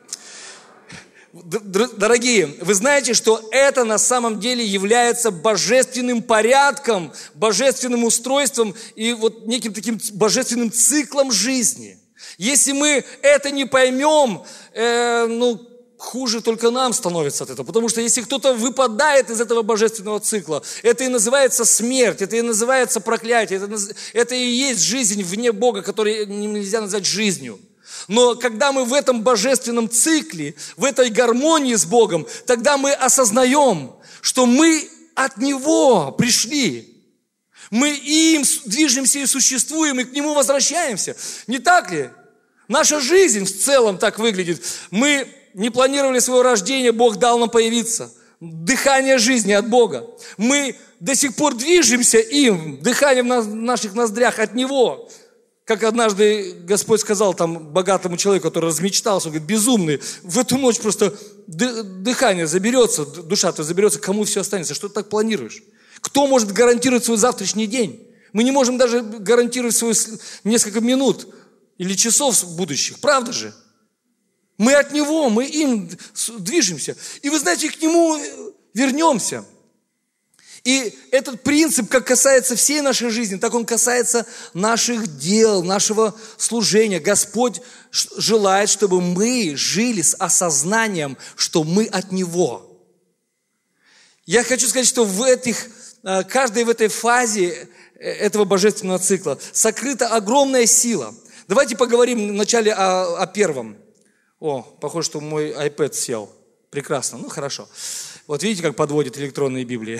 Дорогие, вы знаете, что это на самом деле является божественным порядком, божественным устройством и вот неким таким божественным циклом жизни. Если мы это не поймем, хуже только нам становится от этого. Потому что если кто-то выпадает из этого божественного цикла, это и называется смерть, это и называется проклятие, это и есть жизнь вне Бога, которую нельзя назвать жизнью. Но когда мы в этом божественном цикле, в этой гармонии с Богом, тогда мы осознаем, что мы от Него пришли. Мы им движемся и существуем, и к Нему возвращаемся. Не так ли? Наша жизнь в целом так выглядит. Мы не планировали своего рождения, Бог дал нам появиться. Дыхание жизни от Бога. Мы до сих пор движемся им, дыханием в наших ноздрях от Него. Как однажды Господь сказал там богатому человеку, который размечтался, он говорит, безумный, в эту ночь просто дыхание заберется, душа-то заберется, кому все останется, что ты так планируешь? Кто может гарантировать свой завтрашний день? Мы не можем даже гарантировать свои несколько минут или часов будущих, правда же? Мы от Него, мы им движемся. И вы знаете, к Нему вернемся. И этот принцип, как касается всей нашей жизни, так он касается наших дел, нашего служения. Господь желает, чтобы мы жили с осознанием, что мы от Него. Я хочу сказать, что каждой в этой фазе этого божественного цикла сокрыта огромная сила. Давайте поговорим вначале о первом. Похоже, что мой iPad сел. Прекрасно, хорошо. Вот видите, как подводят электронные Библии.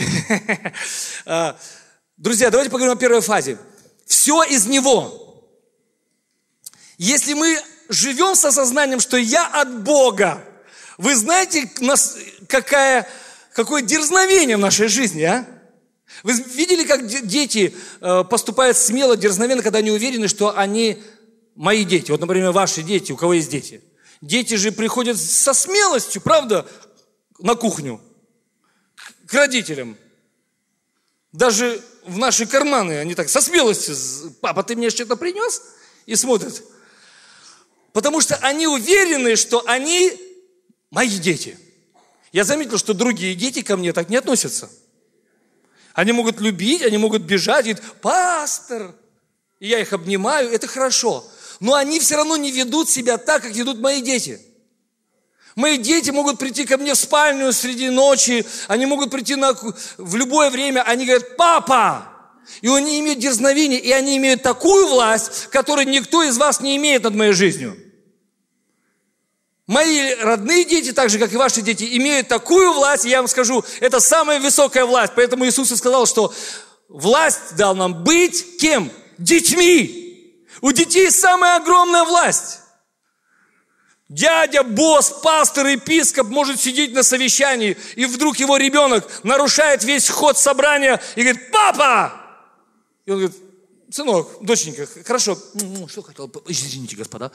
Друзья, давайте поговорим о первой фазе. Все из Него. Если мы живем с осознанием, что я от Бога, вы знаете, какое дерзновение в нашей жизни, а? Вы видели, как дети поступают смело, дерзновенно, когда они уверены, что они мои дети? Вот, например, ваши дети, у кого есть дети. Дети же приходят со смелостью, правда, на кухню. К родителям. Даже в наши карманы они так со смелостью. Папа, ты мне что-то принес? И смотрят. Потому что они уверены, что они мои дети. Я заметил, что другие дети ко мне так не относятся. Они могут любить, они могут бежать, говорят, пастор. И я их обнимаю, это хорошо. Но они все равно не ведут себя так, как ведут мои дети. Мои дети могут прийти ко мне в спальню среди ночи, они могут прийти в любое время, они говорят, папа! И они имеют дерзновение, и они имеют такую власть, которую никто из вас не имеет над моей жизнью. Мои родные дети, так же, как и ваши дети, имеют такую власть, и я вам скажу, это самая высокая власть. Поэтому Иисус и сказал, что власть дал нам быть кем? Детьми. У детей самая огромная власть. Дядя, босс, пастор, епископ может сидеть на совещании, и вдруг его ребенок нарушает весь ход собрания и говорит, папа! И он говорит, сынок, доченька, хорошо, что хотел, извините, господа,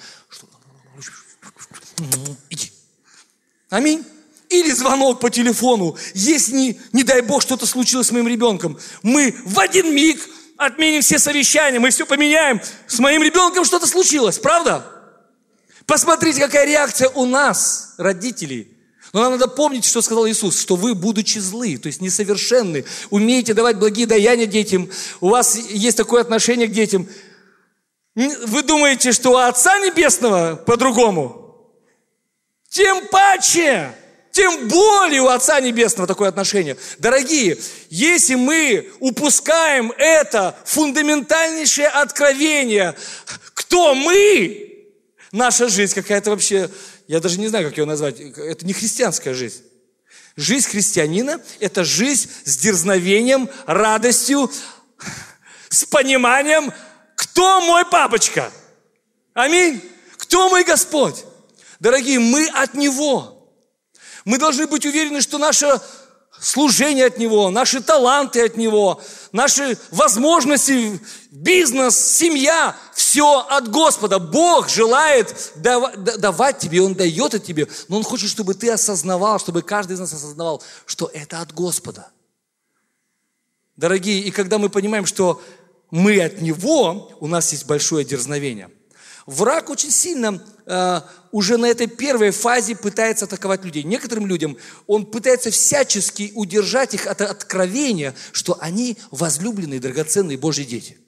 иди. Аминь. Или звонок по телефону, если, не дай Бог, что-то случилось с моим ребенком, мы в один миг отменим все совещания, мы все поменяем, с моим ребенком что-то случилось, правда? Посмотрите, какая реакция у нас, родителей. Но нам надо помнить, что сказал Иисус, что вы, будучи злы, то есть несовершенны, умеете давать благие даяния детям, у вас есть такое отношение к детям. Вы думаете, что у Отца Небесного по-другому? Тем паче, тем более у Отца Небесного такое отношение. Дорогие, если мы упускаем это фундаментальнейшее откровение, кто мы? Наша жизнь какая-то вообще, я даже не знаю, как ее назвать, это не христианская жизнь. Жизнь христианина – это жизнь с дерзновением, радостью, с пониманием, кто мой папочка. Аминь. Кто мой Господь? Дорогие, мы от Него. Мы должны быть уверены, что наше служение от Него, наши таланты от Него, наши возможности, бизнес, семья – все от Господа. Бог желает давать тебе, Он дает это тебе, но Он хочет, чтобы ты осознавал, чтобы каждый из нас осознавал, что это от Господа. Дорогие, и когда мы понимаем, что мы от Него, у нас есть большое дерзновение. Враг очень сильно уже на этой первой фазе пытается атаковать людей. Некоторым людям он пытается всячески удержать их от откровения, что они возлюбленные, драгоценные Божьи дети.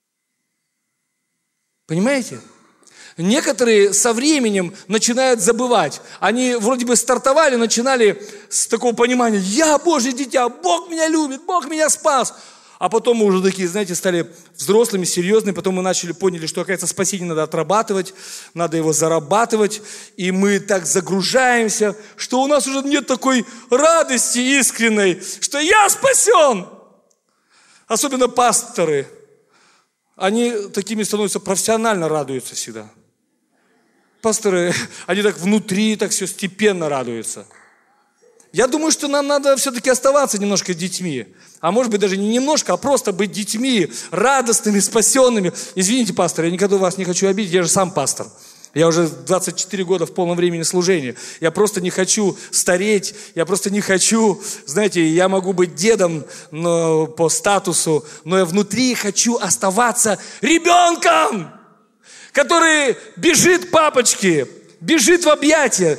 Понимаете? Некоторые со временем начинают забывать. Они вроде бы стартовали, начинали с такого понимания: я Божье дитя, Бог меня любит, Бог меня спас. А потом мы уже такие, знаете, стали взрослыми, серьезными. Потом мы поняли, что, оказывается, спасение надо отрабатывать, надо его зарабатывать. И мы так загружаемся, что у нас уже нет такой радости искренней, что я спасен. Особенно пасторы. Они такими становятся, профессионально радуются всегда. Пасторы, они так внутри, так все степенно радуются. Я думаю, что нам надо все-таки оставаться немножко детьми. А может быть даже не немножко, а просто быть детьми, радостными, спасенными. Извините, пастор, я никогда вас не хочу обидеть, я же сам пастор. Я уже 24 года в полном времени служения. Я просто не хочу стареть, я просто не хочу, знаете, я могу быть дедом по статусу, но я внутри хочу оставаться ребенком, который бежит к папочке, бежит в объятия.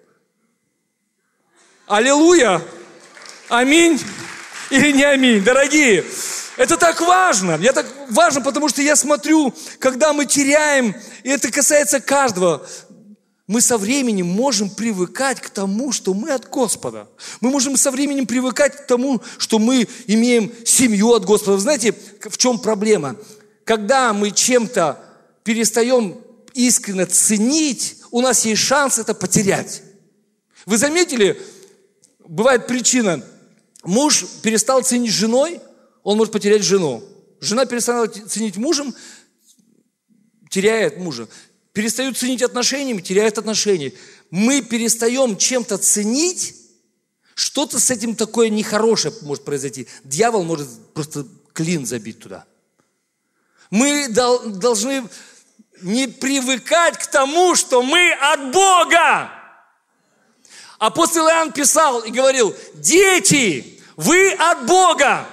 Аллилуйя! Аминь или не аминь? Дорогие, это так важно. Важно, потому что я смотрю, когда мы теряем, и это касается каждого, мы со временем можем привыкать к тому, что мы от Господа. Мы можем со временем привыкать к тому, что мы имеем семью от Господа. Вы знаете, в чем проблема? Когда мы чем-то перестаем искренне ценить, у нас есть шанс это потерять. Вы заметили, бывает причина, муж перестал ценить женой, он может потерять жену. Жена перестала ценить мужем, теряет мужа. Перестают ценить отношениями, теряют отношения. Мы перестаем чем-то ценить, что-то с этим такое нехорошее может произойти. Дьявол может просто клин забить туда. Мы должны не привыкать к тому, что мы от Бога. Апостол Иоанн писал и говорил: дети, вы от Бога.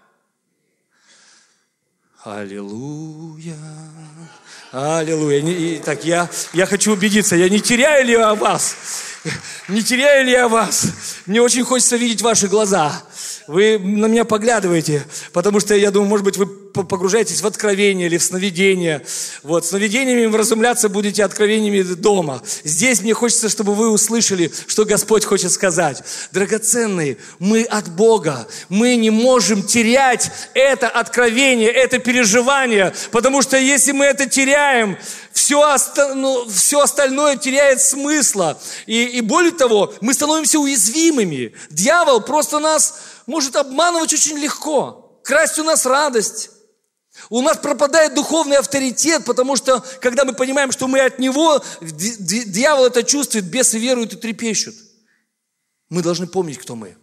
Аллилуйя. Аллилуйя. Итак, я хочу убедиться, я не теряю ли я вас? Не теряю ли я вас? Мне очень хочется видеть ваши глаза. Вы на меня поглядываете, потому что, я думаю, может быть, вы погружаетесь в откровение или в сновидение. Вот, сновидениями вразумляться будете, откровениями дома. Здесь мне хочется, чтобы вы услышали, что Господь хочет сказать. Драгоценные, мы от Бога. Мы не можем терять это откровение, это переживание, потому что если мы это теряем, все остальное теряет смысла. И более того, мы становимся уязвимыми. Дьявол просто нас может обманывать очень легко, красть у нас радость. У нас пропадает духовный авторитет, потому что, когда мы понимаем, что мы от него, дьявол это чувствует, бесы веруют и трепещут. Мы должны помнить, кто мы.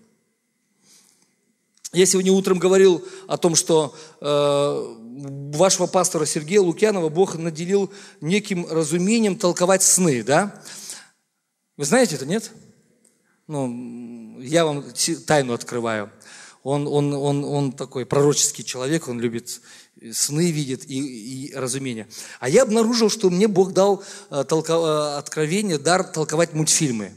Я сегодня утром говорил о том, что вашего пастора Сергея Лукьянова Бог наделил неким разумением толковать сны, да? Вы знаете это, нет? Я вам тайну открываю. Он такой пророческий человек, он любит сны видит и разумение. А я обнаружил, что мне Бог дал откровение, дар толковать мультфильмы.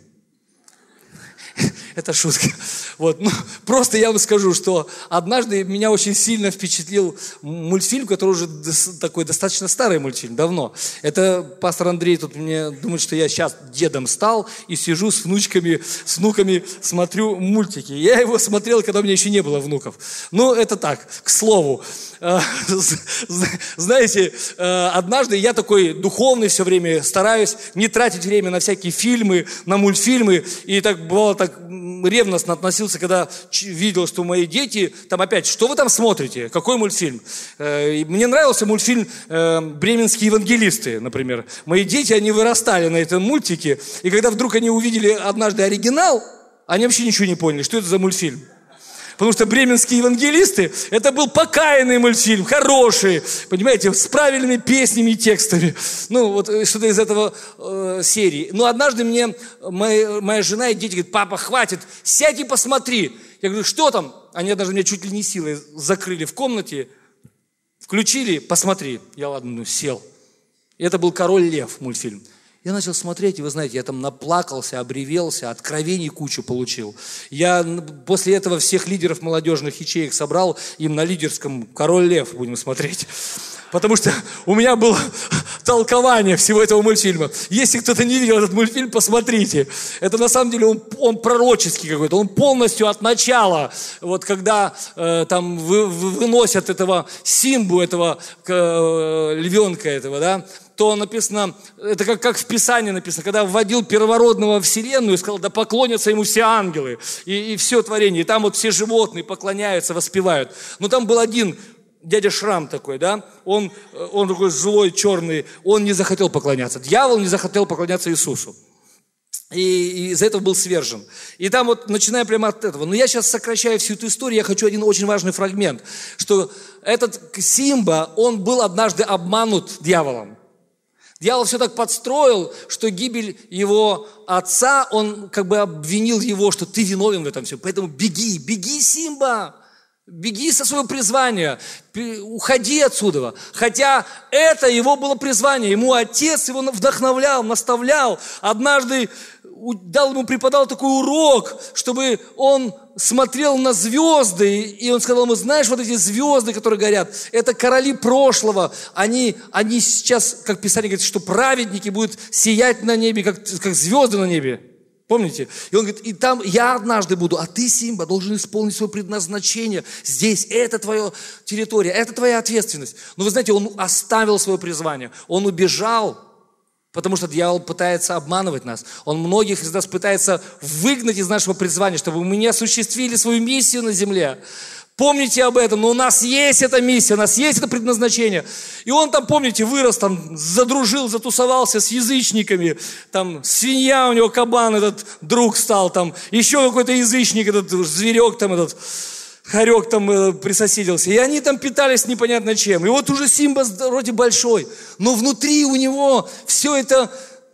Это шутка. Вот. Просто я вам скажу, что однажды меня очень сильно впечатлил мультфильм, который уже такой достаточно старый мультфильм, давно. Это пастор Андрей тут мне думает, что я сейчас дедом стал и сижу с внучками, с внуками, смотрю мультики. Я его смотрел, когда у меня еще не было внуков. Это так, к слову. Знаете, однажды я такой духовный все время, стараюсь не тратить время на всякие фильмы, на мультфильмы. И так бывало так, ревностно относился, когда видел, что мои дети, там опять, что вы там смотрите, какой мультфильм? Мне нравился мультфильм «Бременские евангелисты», например. Мои дети, они вырастали на этом мультике, и когда вдруг они увидели однажды оригинал, они вообще ничего не поняли, что это за мультфильм. Потому что «Бременские евангелисты» – это был покаянный мультфильм, хороший, понимаете, с правильными песнями и текстами. Ну, вот что-то из этого серии. Но однажды мне моя жена и дети говорят: папа, хватит, сядь и посмотри. Я говорю: что там? Они однажды меня чуть ли не силой закрыли в комнате, включили, посмотри. Я, ладно, сел. И это был «Король Лев» мультфильм. Я начал смотреть, и вы знаете, я там наплакался, обревелся, откровений кучу получил. Я после этого всех лидеров молодежных ячеек собрал, им на лидерском «Король Лев» будем смотреть. Потому что у меня было толкование всего этого мультфильма. Если кто-то не видел этот мультфильм, посмотрите. Это на самом деле он пророческий какой-то, он полностью от начала. Вот когда там выносят этого Симбу, этого львенка этого, да, то написано, это как в Писании написано, когда вводил первородного в вселенную и сказал: да поклонятся ему все ангелы и все творение. И там вот все животные поклоняются, воспевают. Но там был один дядя Шрам такой, да, он такой злой, черный, он не захотел поклоняться. Дьявол не захотел поклоняться Иисусу. И из-за этого был свержен. И там вот, начиная прямо от этого. Но я сейчас сокращаю всю эту историю, я хочу один очень важный фрагмент, что этот Симба, он был однажды обманут дьяволом. Дьявол все так подстроил, что гибель его отца, он как бы обвинил его, что ты виновен в этом всем. Поэтому беги, Симба, беги со своего призвания, уходи отсюда. Хотя это его было призвание, ему отец его вдохновлял, наставлял. Однажды преподал такой урок, чтобы он смотрел на звезды, и он сказал ему: знаешь, вот эти звезды, которые горят, это короли прошлого, они сейчас, как Писание говорит, что праведники будут сиять на небе, как звезды на небе. Помните? И он говорит: и там я однажды буду, а ты, Симба, должен исполнить свое предназначение. Здесь это твоя территория, это твоя ответственность. Но вы знаете, он оставил свое призвание, он убежал. Потому что дьявол пытается обманывать нас. Он многих из нас пытается выгнать из нашего призвания, чтобы мы не осуществили свою миссию на земле. Помните об этом, но у нас есть эта миссия, у нас есть это предназначение. И он там, помните, вырос, там, задружил, затусовался с язычниками. Там свинья у него, кабан этот друг стал, там еще какой-то язычник, этот зверек там этот... Хорек там присоседился. И они там питались непонятно чем. И вот уже Симба вроде большой. Но внутри у него все это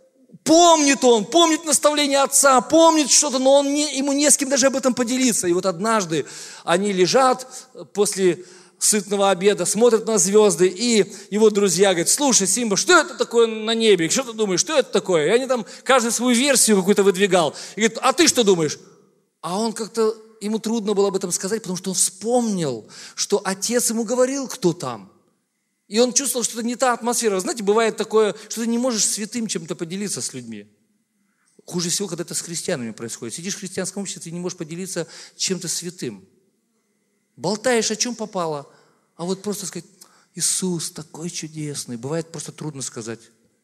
помнит он. Помнит наставление отца, помнит что-то, но ему не с кем даже об этом поделиться. И вот однажды они лежат после сытного обеда, смотрят на звезды. И его друзья говорят: слушай, Симба, что это такое на небе? Что ты думаешь, что это такое? И они там каждый свою версию какую-то выдвигал. И говорит: а ты что думаешь? А он как-то... Ему трудно было об этом сказать, потому что он вспомнил, что отец ему говорил, кто там. И он чувствовал, что это не та атмосфера. Знаете, бывает такое, что ты не можешь святым чем-то поделиться с людьми. Хуже всего, когда это с христианами происходит. Сидишь в христианском обществе, ты не можешь поделиться чем-то святым. Болтаешь, о чем попало. А вот просто сказать: Иисус такой чудесный. Бывает просто трудно сказать: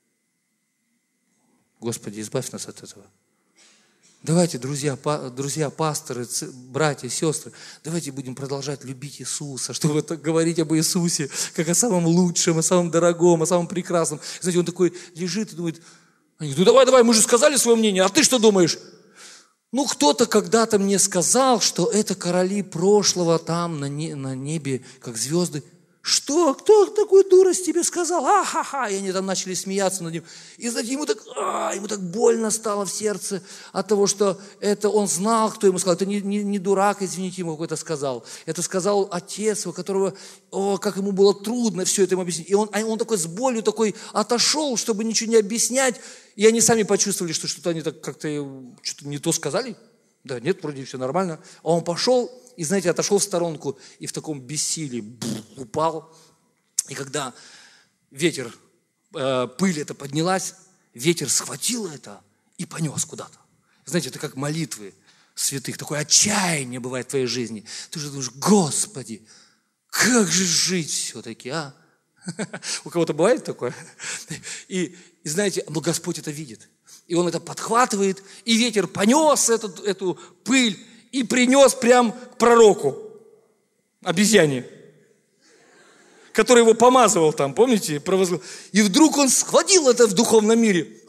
Господи, избавь нас от этого. Давайте, друзья, пасторы, братья, сестры, давайте будем продолжать любить Иисуса, чтобы говорить об Иисусе, как о самом лучшем, о самом дорогом, о самом прекрасном. Знаете, он такой лежит и думает: ну давай, мы же сказали свое мнение, а ты что думаешь? Ну, кто-то когда-то мне сказал, что это короли прошлого там на небе, как звезды. Что? Кто такую дурость тебе сказал? А-ха-ха! И они там начали смеяться над ним. И знаете, ему так больно стало в сердце от того, что это он знал, кто ему сказал. Это не дурак, извините, ему какой-то сказал. Это сказал отец, у которого, как ему было трудно все это ему объяснить. И он такой с болью такой отошел, чтобы ничего не объяснять. И они сами почувствовали, что что-то они так как-то что-то не то сказали. Да, нет, вроде все нормально. А он пошел и, знаете, отошел в сторонку и в таком бессилии упал. И когда ветер, пыль эта поднялась, ветер схватил это и понес куда-то. Знаете, это как молитвы святых. Такое отчаяние бывает в твоей жизни. Ты же думаешь: Господи, как же жить все-таки, а? У кого-то бывает такое? И знаете, но Господь это видит. И он это подхватывает, и ветер понес эту пыль и принес прям к пророку, обезьяне, который его помазывал там, помните? И вдруг он схватил это в духовном мире.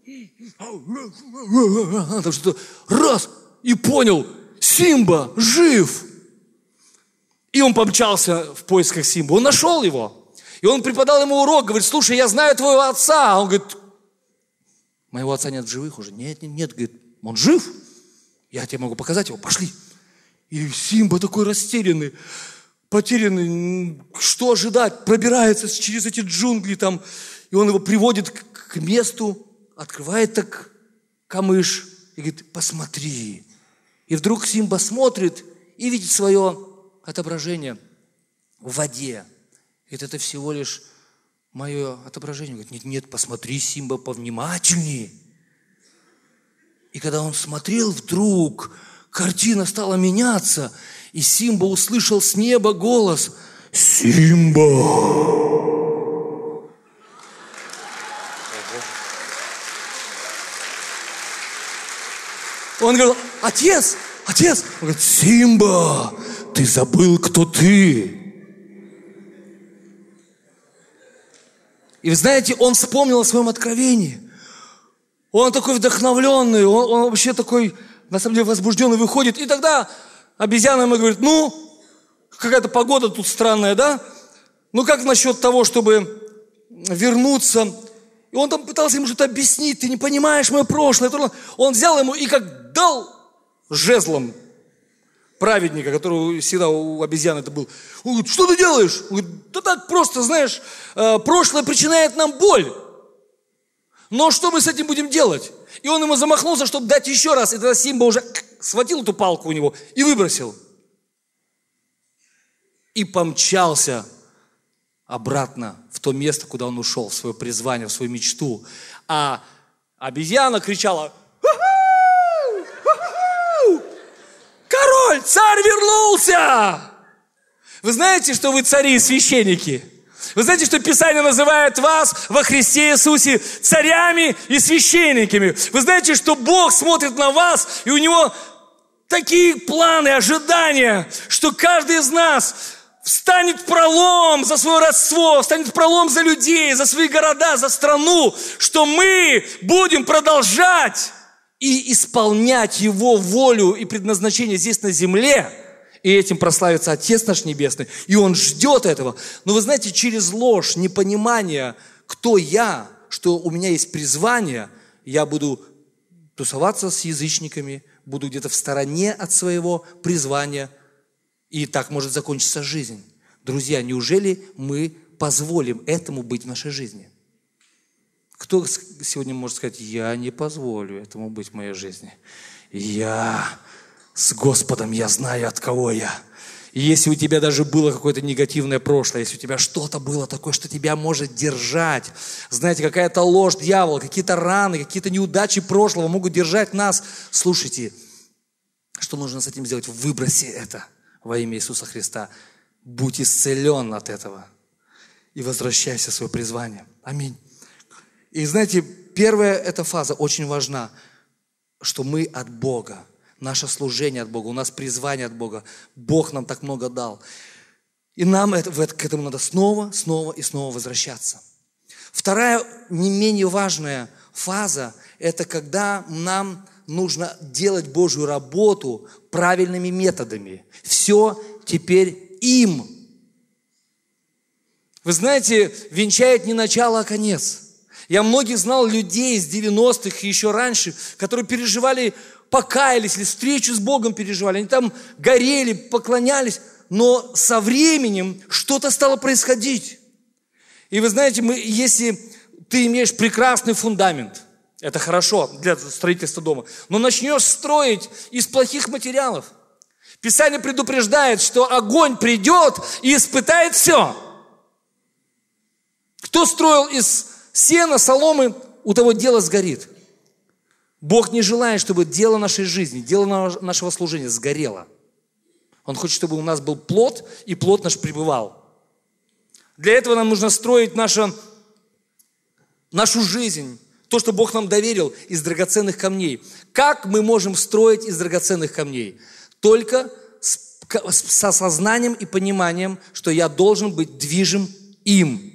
Раз, и понял, Симба жив. И он помчался в поисках Симбы. Он нашел его. И он преподал ему урок, говорит: слушай, я знаю твоего отца. А он говорит: моего отца нет в живых уже. Нет, говорит, он жив. Я тебе могу показать его, пошли. И Симба такой растерянный, потерянный, что ожидать, пробирается через эти джунгли там. И он его приводит к месту, открывает так камыш и говорит: посмотри. И вдруг Симба смотрит и видит свое отображение в воде. Говорит: это всего лишь мое отображение. Говорит: нет, посмотри, Симба, повнимательнее. И когда он смотрел, вдруг картина стала меняться, и Симба услышал с неба голос: Симба! Он говорил: отец! Он говорит: Симба, ты забыл, кто ты. И вы знаете, он вспомнил о своем откровении. Он такой вдохновленный, он вообще такой, на самом деле, возбужденный выходит. И тогда обезьяна ему говорит: какая-то погода тут странная, да? Как насчет того, чтобы вернуться? И он там пытался ему что-то объяснить: ты не понимаешь мое прошлое. Он взял ему и как дал жезлом праведника, который всегда у обезьяны это был. Он говорит: что ты делаешь? Он говорит: да так просто, знаешь, прошлое причиняет нам боль. Но что мы с этим будем делать? И он ему замахнулся, чтобы дать еще раз. И тогда Симба уже схватил эту палку у него и выбросил. И помчался обратно в то место, куда он ушел, в свое призвание, в свою мечту. А обезьяна кричала: король, царь вернулся! Вы знаете, что вы цари и священники? Вы знаете, что Писание называет вас во Христе Иисусе царями и священниками? Вы знаете, что Бог смотрит на вас, и у Него такие планы, ожидания, что каждый из нас встанет в пролом за свое родство, встанет в пролом за людей, за свои города, за страну, что мы будем продолжать и исполнять Его волю и предназначение здесь на земле, и этим прославится Отец наш Небесный, и Он ждет этого. Но вы знаете, через ложь, непонимание, кто я, что у меня есть призвание, я буду тусоваться с язычниками, буду где-то в стороне от своего призвания, и так может закончиться жизнь. Друзья, неужели мы позволим этому быть в нашей жизни? Кто сегодня может сказать: я не позволю этому быть в моей жизни? Я с Господом, я знаю, от кого я. И если у тебя даже было какое-то негативное прошлое, если у тебя что-то было такое, что тебя может держать, знаете, какая-то ложь дьявола, какие-то раны, какие-то неудачи прошлого могут держать нас. Слушайте, что нужно с этим сделать? Выброси это во имя Иисуса Христа. Будь исцелен от этого и возвращайся в свое призвание. Аминь. И знаете, первая эта фаза очень важна, что мы от Бога. Наше служение от Бога, у нас призвание от Бога. Бог нам так много дал. И нам к этому надо снова и снова возвращаться. Вторая, не менее важная фаза, это когда нам нужно делать Божью работу правильными методами. Все теперь им. Вы знаете, венчает не начало, а конец. Я многих знал людей из 90-х и еще раньше, которые переживали, покаялись или встречу с Богом переживали. Они там горели, поклонялись, но со временем что-то стало происходить. И вы знаете, если ты имеешь прекрасный фундамент, это хорошо для строительства дома, но начнешь строить из плохих материалов. Писание предупреждает, что огонь придет и испытает все. Кто строил из сена, соломы, у того дело сгорит. Бог не желает, чтобы дело нашей жизни, дело нашего служения сгорело. Он хочет, чтобы у нас был плод, и плод наш пребывал. Для этого нам нужно строить нашу жизнь, То, что Бог нам доверил из драгоценных камней. Как мы можем строить из драгоценных камней? Только с осознанием и пониманием, что я должен быть движим им.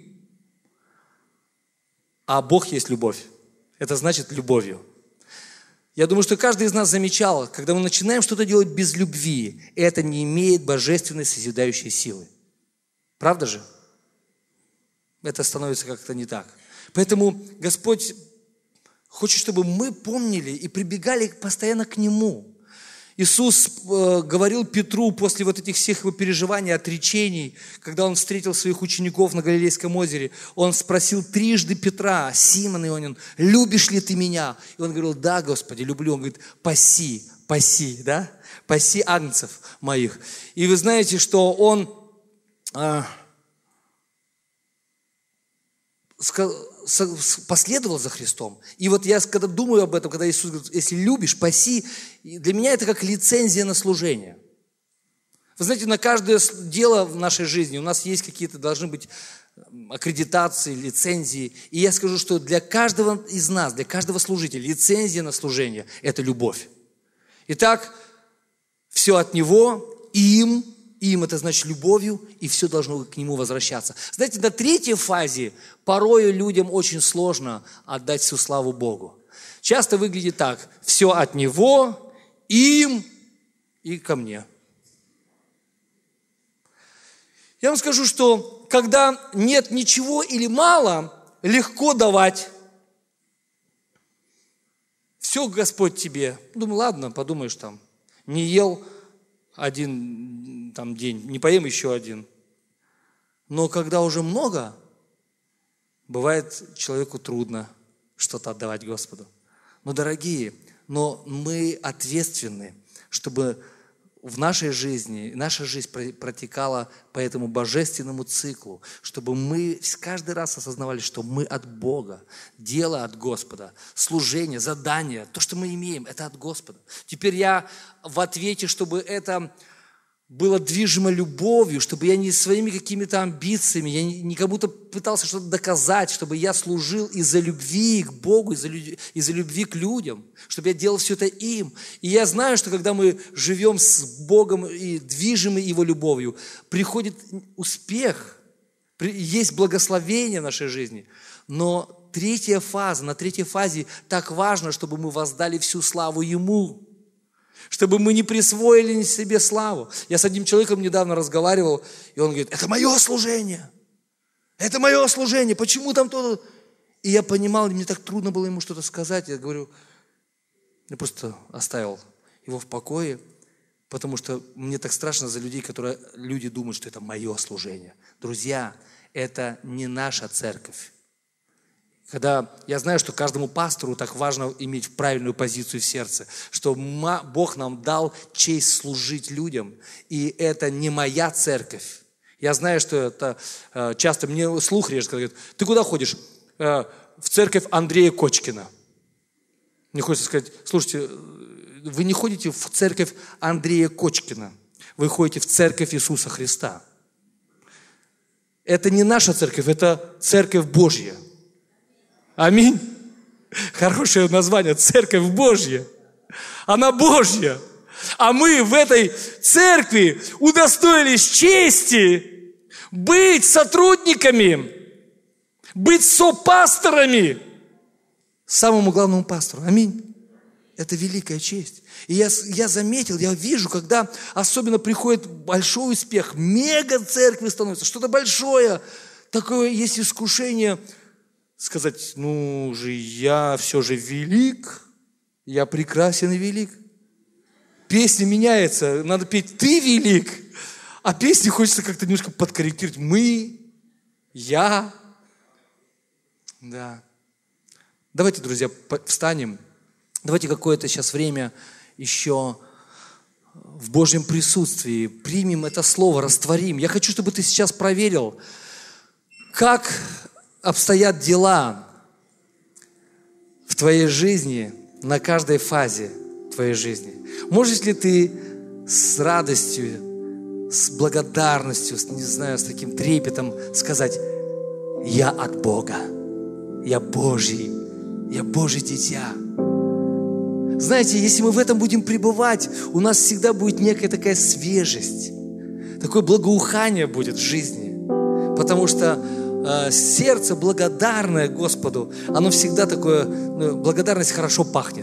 А Бог есть любовь. Это значит любовью. Я думаю, что каждый из нас замечал, когда мы начинаем что-то делать без любви, это не имеет божественной созидающей силы. Правда же? Это становится как-то не так. Поэтому Господь хочет, чтобы мы помнили и прибегали постоянно к Нему. Иисус говорил Петру после вот этих всех его переживаний, отречений, когда Он встретил своих учеников на Галилейском озере, Он спросил трижды Петра: «Симон Ионин, любишь ли ты меня?» И он говорил: «Да, Господи, люблю». Он говорит: «Паси, да? Паси агнцев моих». И вы знаете, что Он последовал за Христом. И вот я, когда думаю об этом, когда Иисус говорит: «Если любишь, паси», для меня это как лицензия на служение. Вы знаете, на каждое дело в нашей жизни у нас есть какие-то, должны быть аккредитации, лицензии. И я скажу, что для каждого из нас, для каждого служителя, лицензия на служение – это любовь. Итак, все от Него, им это значит любовью, и все должно к Нему возвращаться. Знаете, на третьей фазе порой людям очень сложно отдать всю славу Богу. Часто выглядит так: все от Него, им и ко мне. Я вам скажу, что когда нет ничего или мало, легко давать. Все, Господь, тебе. Думаю, ладно, подумаешь там, не ел один день, не поем еще один. Но когда уже много, бывает человеку трудно что-то отдавать Господу. Но, дорогие, мы ответственны, чтобы в нашей жизни, наша жизнь протекала по этому божественному циклу, чтобы мы каждый раз осознавали, что мы от Бога, дело от Господа, служение, задание, то, что мы имеем, это от Господа. Теперь я в ответе, чтобы это было движимо любовью, чтобы я не своими какими-то амбициями, я не кому-то пытался что-то доказать, чтобы я служил из-за любви к Богу, из-за любви к людям, чтобы я делал все это им. И я знаю, что когда мы живем с Богом и движимы Его любовью, приходит успех, есть благословение в нашей жизни. Но на третьей фазе так важно, чтобы мы воздали всю славу Ему. Чтобы мы не присвоили себе славу. Я с одним человеком недавно разговаривал, и он говорит: это мое служение. Это мое служение. Почему там то-то? И я понимал, и мне так трудно было ему что-то сказать. Я говорю, я просто оставил его в покое, потому что мне так страшно за людей, люди думают, что это мое служение. Друзья, это не наша церковь. Когда я знаю, что каждому пастору так важно иметь правильную позицию в сердце, что Бог нам дал честь служить людям, и это не моя церковь. Я знаю, что это часто мне слух режет, когда говорят: ты куда ходишь? В церковь Андрея Кочкина. Мне хочется сказать: слушайте, вы не ходите в церковь Андрея Кочкина, вы ходите в церковь Иисуса Христа. Это не наша церковь, это церковь Божья. Аминь. Хорошее название. Церковь Божья. Она Божья. А мы в этой церкви удостоились чести быть сотрудниками, быть сопасторами самому главному пастору. Аминь. Это великая честь. И я заметил, я вижу, когда особенно приходит большой успех, мега-церкви становится, что-то большое, такое есть искушение сказать: ну же, я все же велик, я прекрасен и велик. Песня меняется, надо петь «Ты велик», а песни хочется как-то немножко подкорректировать. Мы, я. Да. Давайте, друзья, встанем. Давайте какое-то сейчас время еще в Божьем присутствии примем это слово, растворим. Я хочу, чтобы ты сейчас проверил, как обстоят дела в твоей жизни на каждой фазе твоей жизни. Можешь ли ты с радостью, с благодарностью, с таким трепетом сказать: я от Бога, я Божий, Я Божье дитя. Знаете, если мы в этом будем пребывать, у нас всегда будет некая такая свежесть, такое благоухание будет в жизни. Потому что сердце благодарное Господу, оно всегда такое, благодарность хорошо пахнет.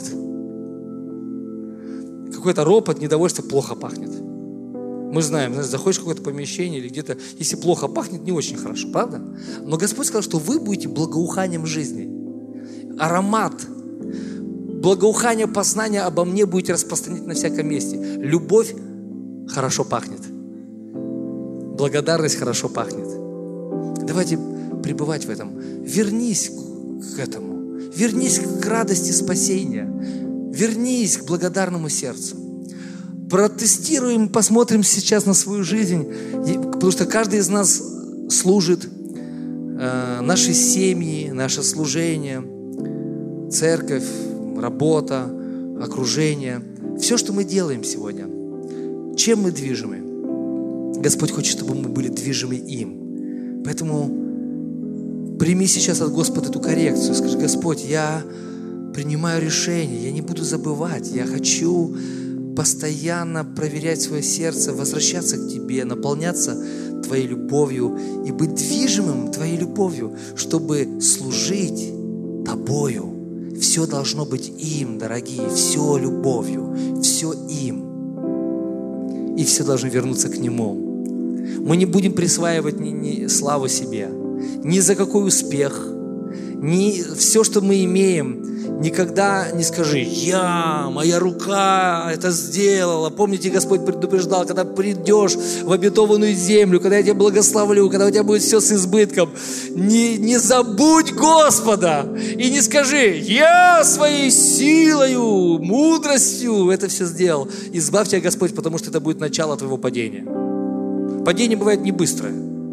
Какой-то ропот, недовольство плохо пахнет. Мы знаем, заходишь в какое-то помещение или где-то, если плохо пахнет, не очень хорошо, правда? Но Господь сказал, что вы будете благоуханием жизни. Аромат, благоухание познания обо мне будете распространять на всяком месте. Любовь хорошо пахнет. Благодарность хорошо пахнет. Давайте пребывать в этом. Вернись к этому. Вернись к радости спасения. Вернись к благодарному сердцу. Протестируем, посмотрим сейчас на свою жизнь, потому что каждый из нас служит, наши семьи, наше служение, церковь, работа, окружение. Все, что мы делаем сегодня, чем мы движимы? Господь хочет, чтобы мы были движимы им. Поэтому прими сейчас от Господа эту коррекцию. Скажи: Господь, я принимаю решение, я не буду забывать, я хочу постоянно проверять свое сердце, возвращаться к Тебе, наполняться Твоей любовью и быть движимым Твоей любовью, чтобы служить Тобою. Все должно быть им, дорогие, все любовью, все им. И все должно вернуться к Нему. Мы не будем присваивать ни славу себе, ни за какой успех, ни все, что мы имеем. Никогда не скажи: моя рука это сделала. Помните, Господь предупреждал, когда придешь в обетованную землю, когда я тебя благословлю, когда у тебя будет все с избытком, не забудь Господа и не скажи: я своей силою, мудростью это все сделал. Избавь тебя, Господь, потому что это будет начало твоего падения. Падение бывает не быстрое.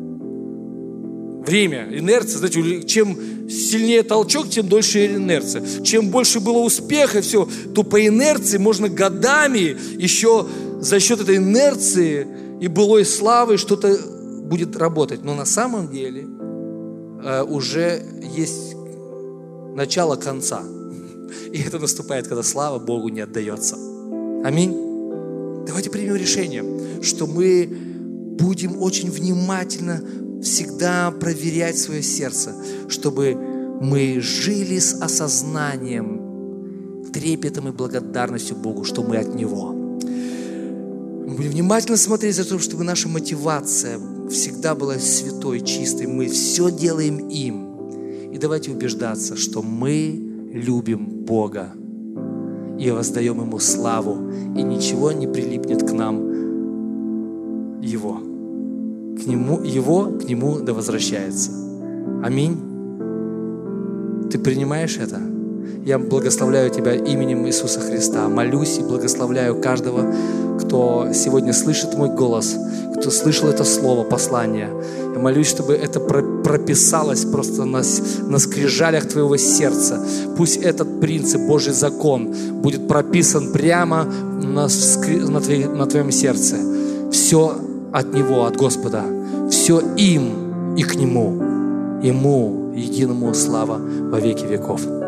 Время, инерция, знаете, чем сильнее толчок, тем дольше инерция. Чем больше было успеха, все, то по инерции можно годами еще за счет этой инерции и былой славы что-то будет работать. Но на самом деле уже есть начало конца. И это наступает, когда слава Богу не отдается. Аминь. Давайте примем решение, что мы будем очень внимательно всегда проверять свое сердце, чтобы мы жили с осознанием, трепетом и благодарностью Богу, что мы от Него. Мы будем внимательно смотреть за тем, чтобы наша мотивация всегда была святой, чистой. Мы все делаем им. И давайте убеждаться, что мы любим Бога и воздаем Ему славу, и ничего не прилипнет к нам Его. К Нему да возвращается. Аминь. Ты принимаешь это? Я благословляю тебя именем Иисуса Христа. Молюсь и благословляю каждого, кто сегодня слышит мой голос, кто слышал это слово, послание. Я молюсь, чтобы это прописалось просто на скрижалях твоего сердца. Пусть этот принцип, Божий закон будет прописан прямо на твоем сердце. Все от Него, от Господа. Все им и к Нему. Ему, единому слава во веки веков.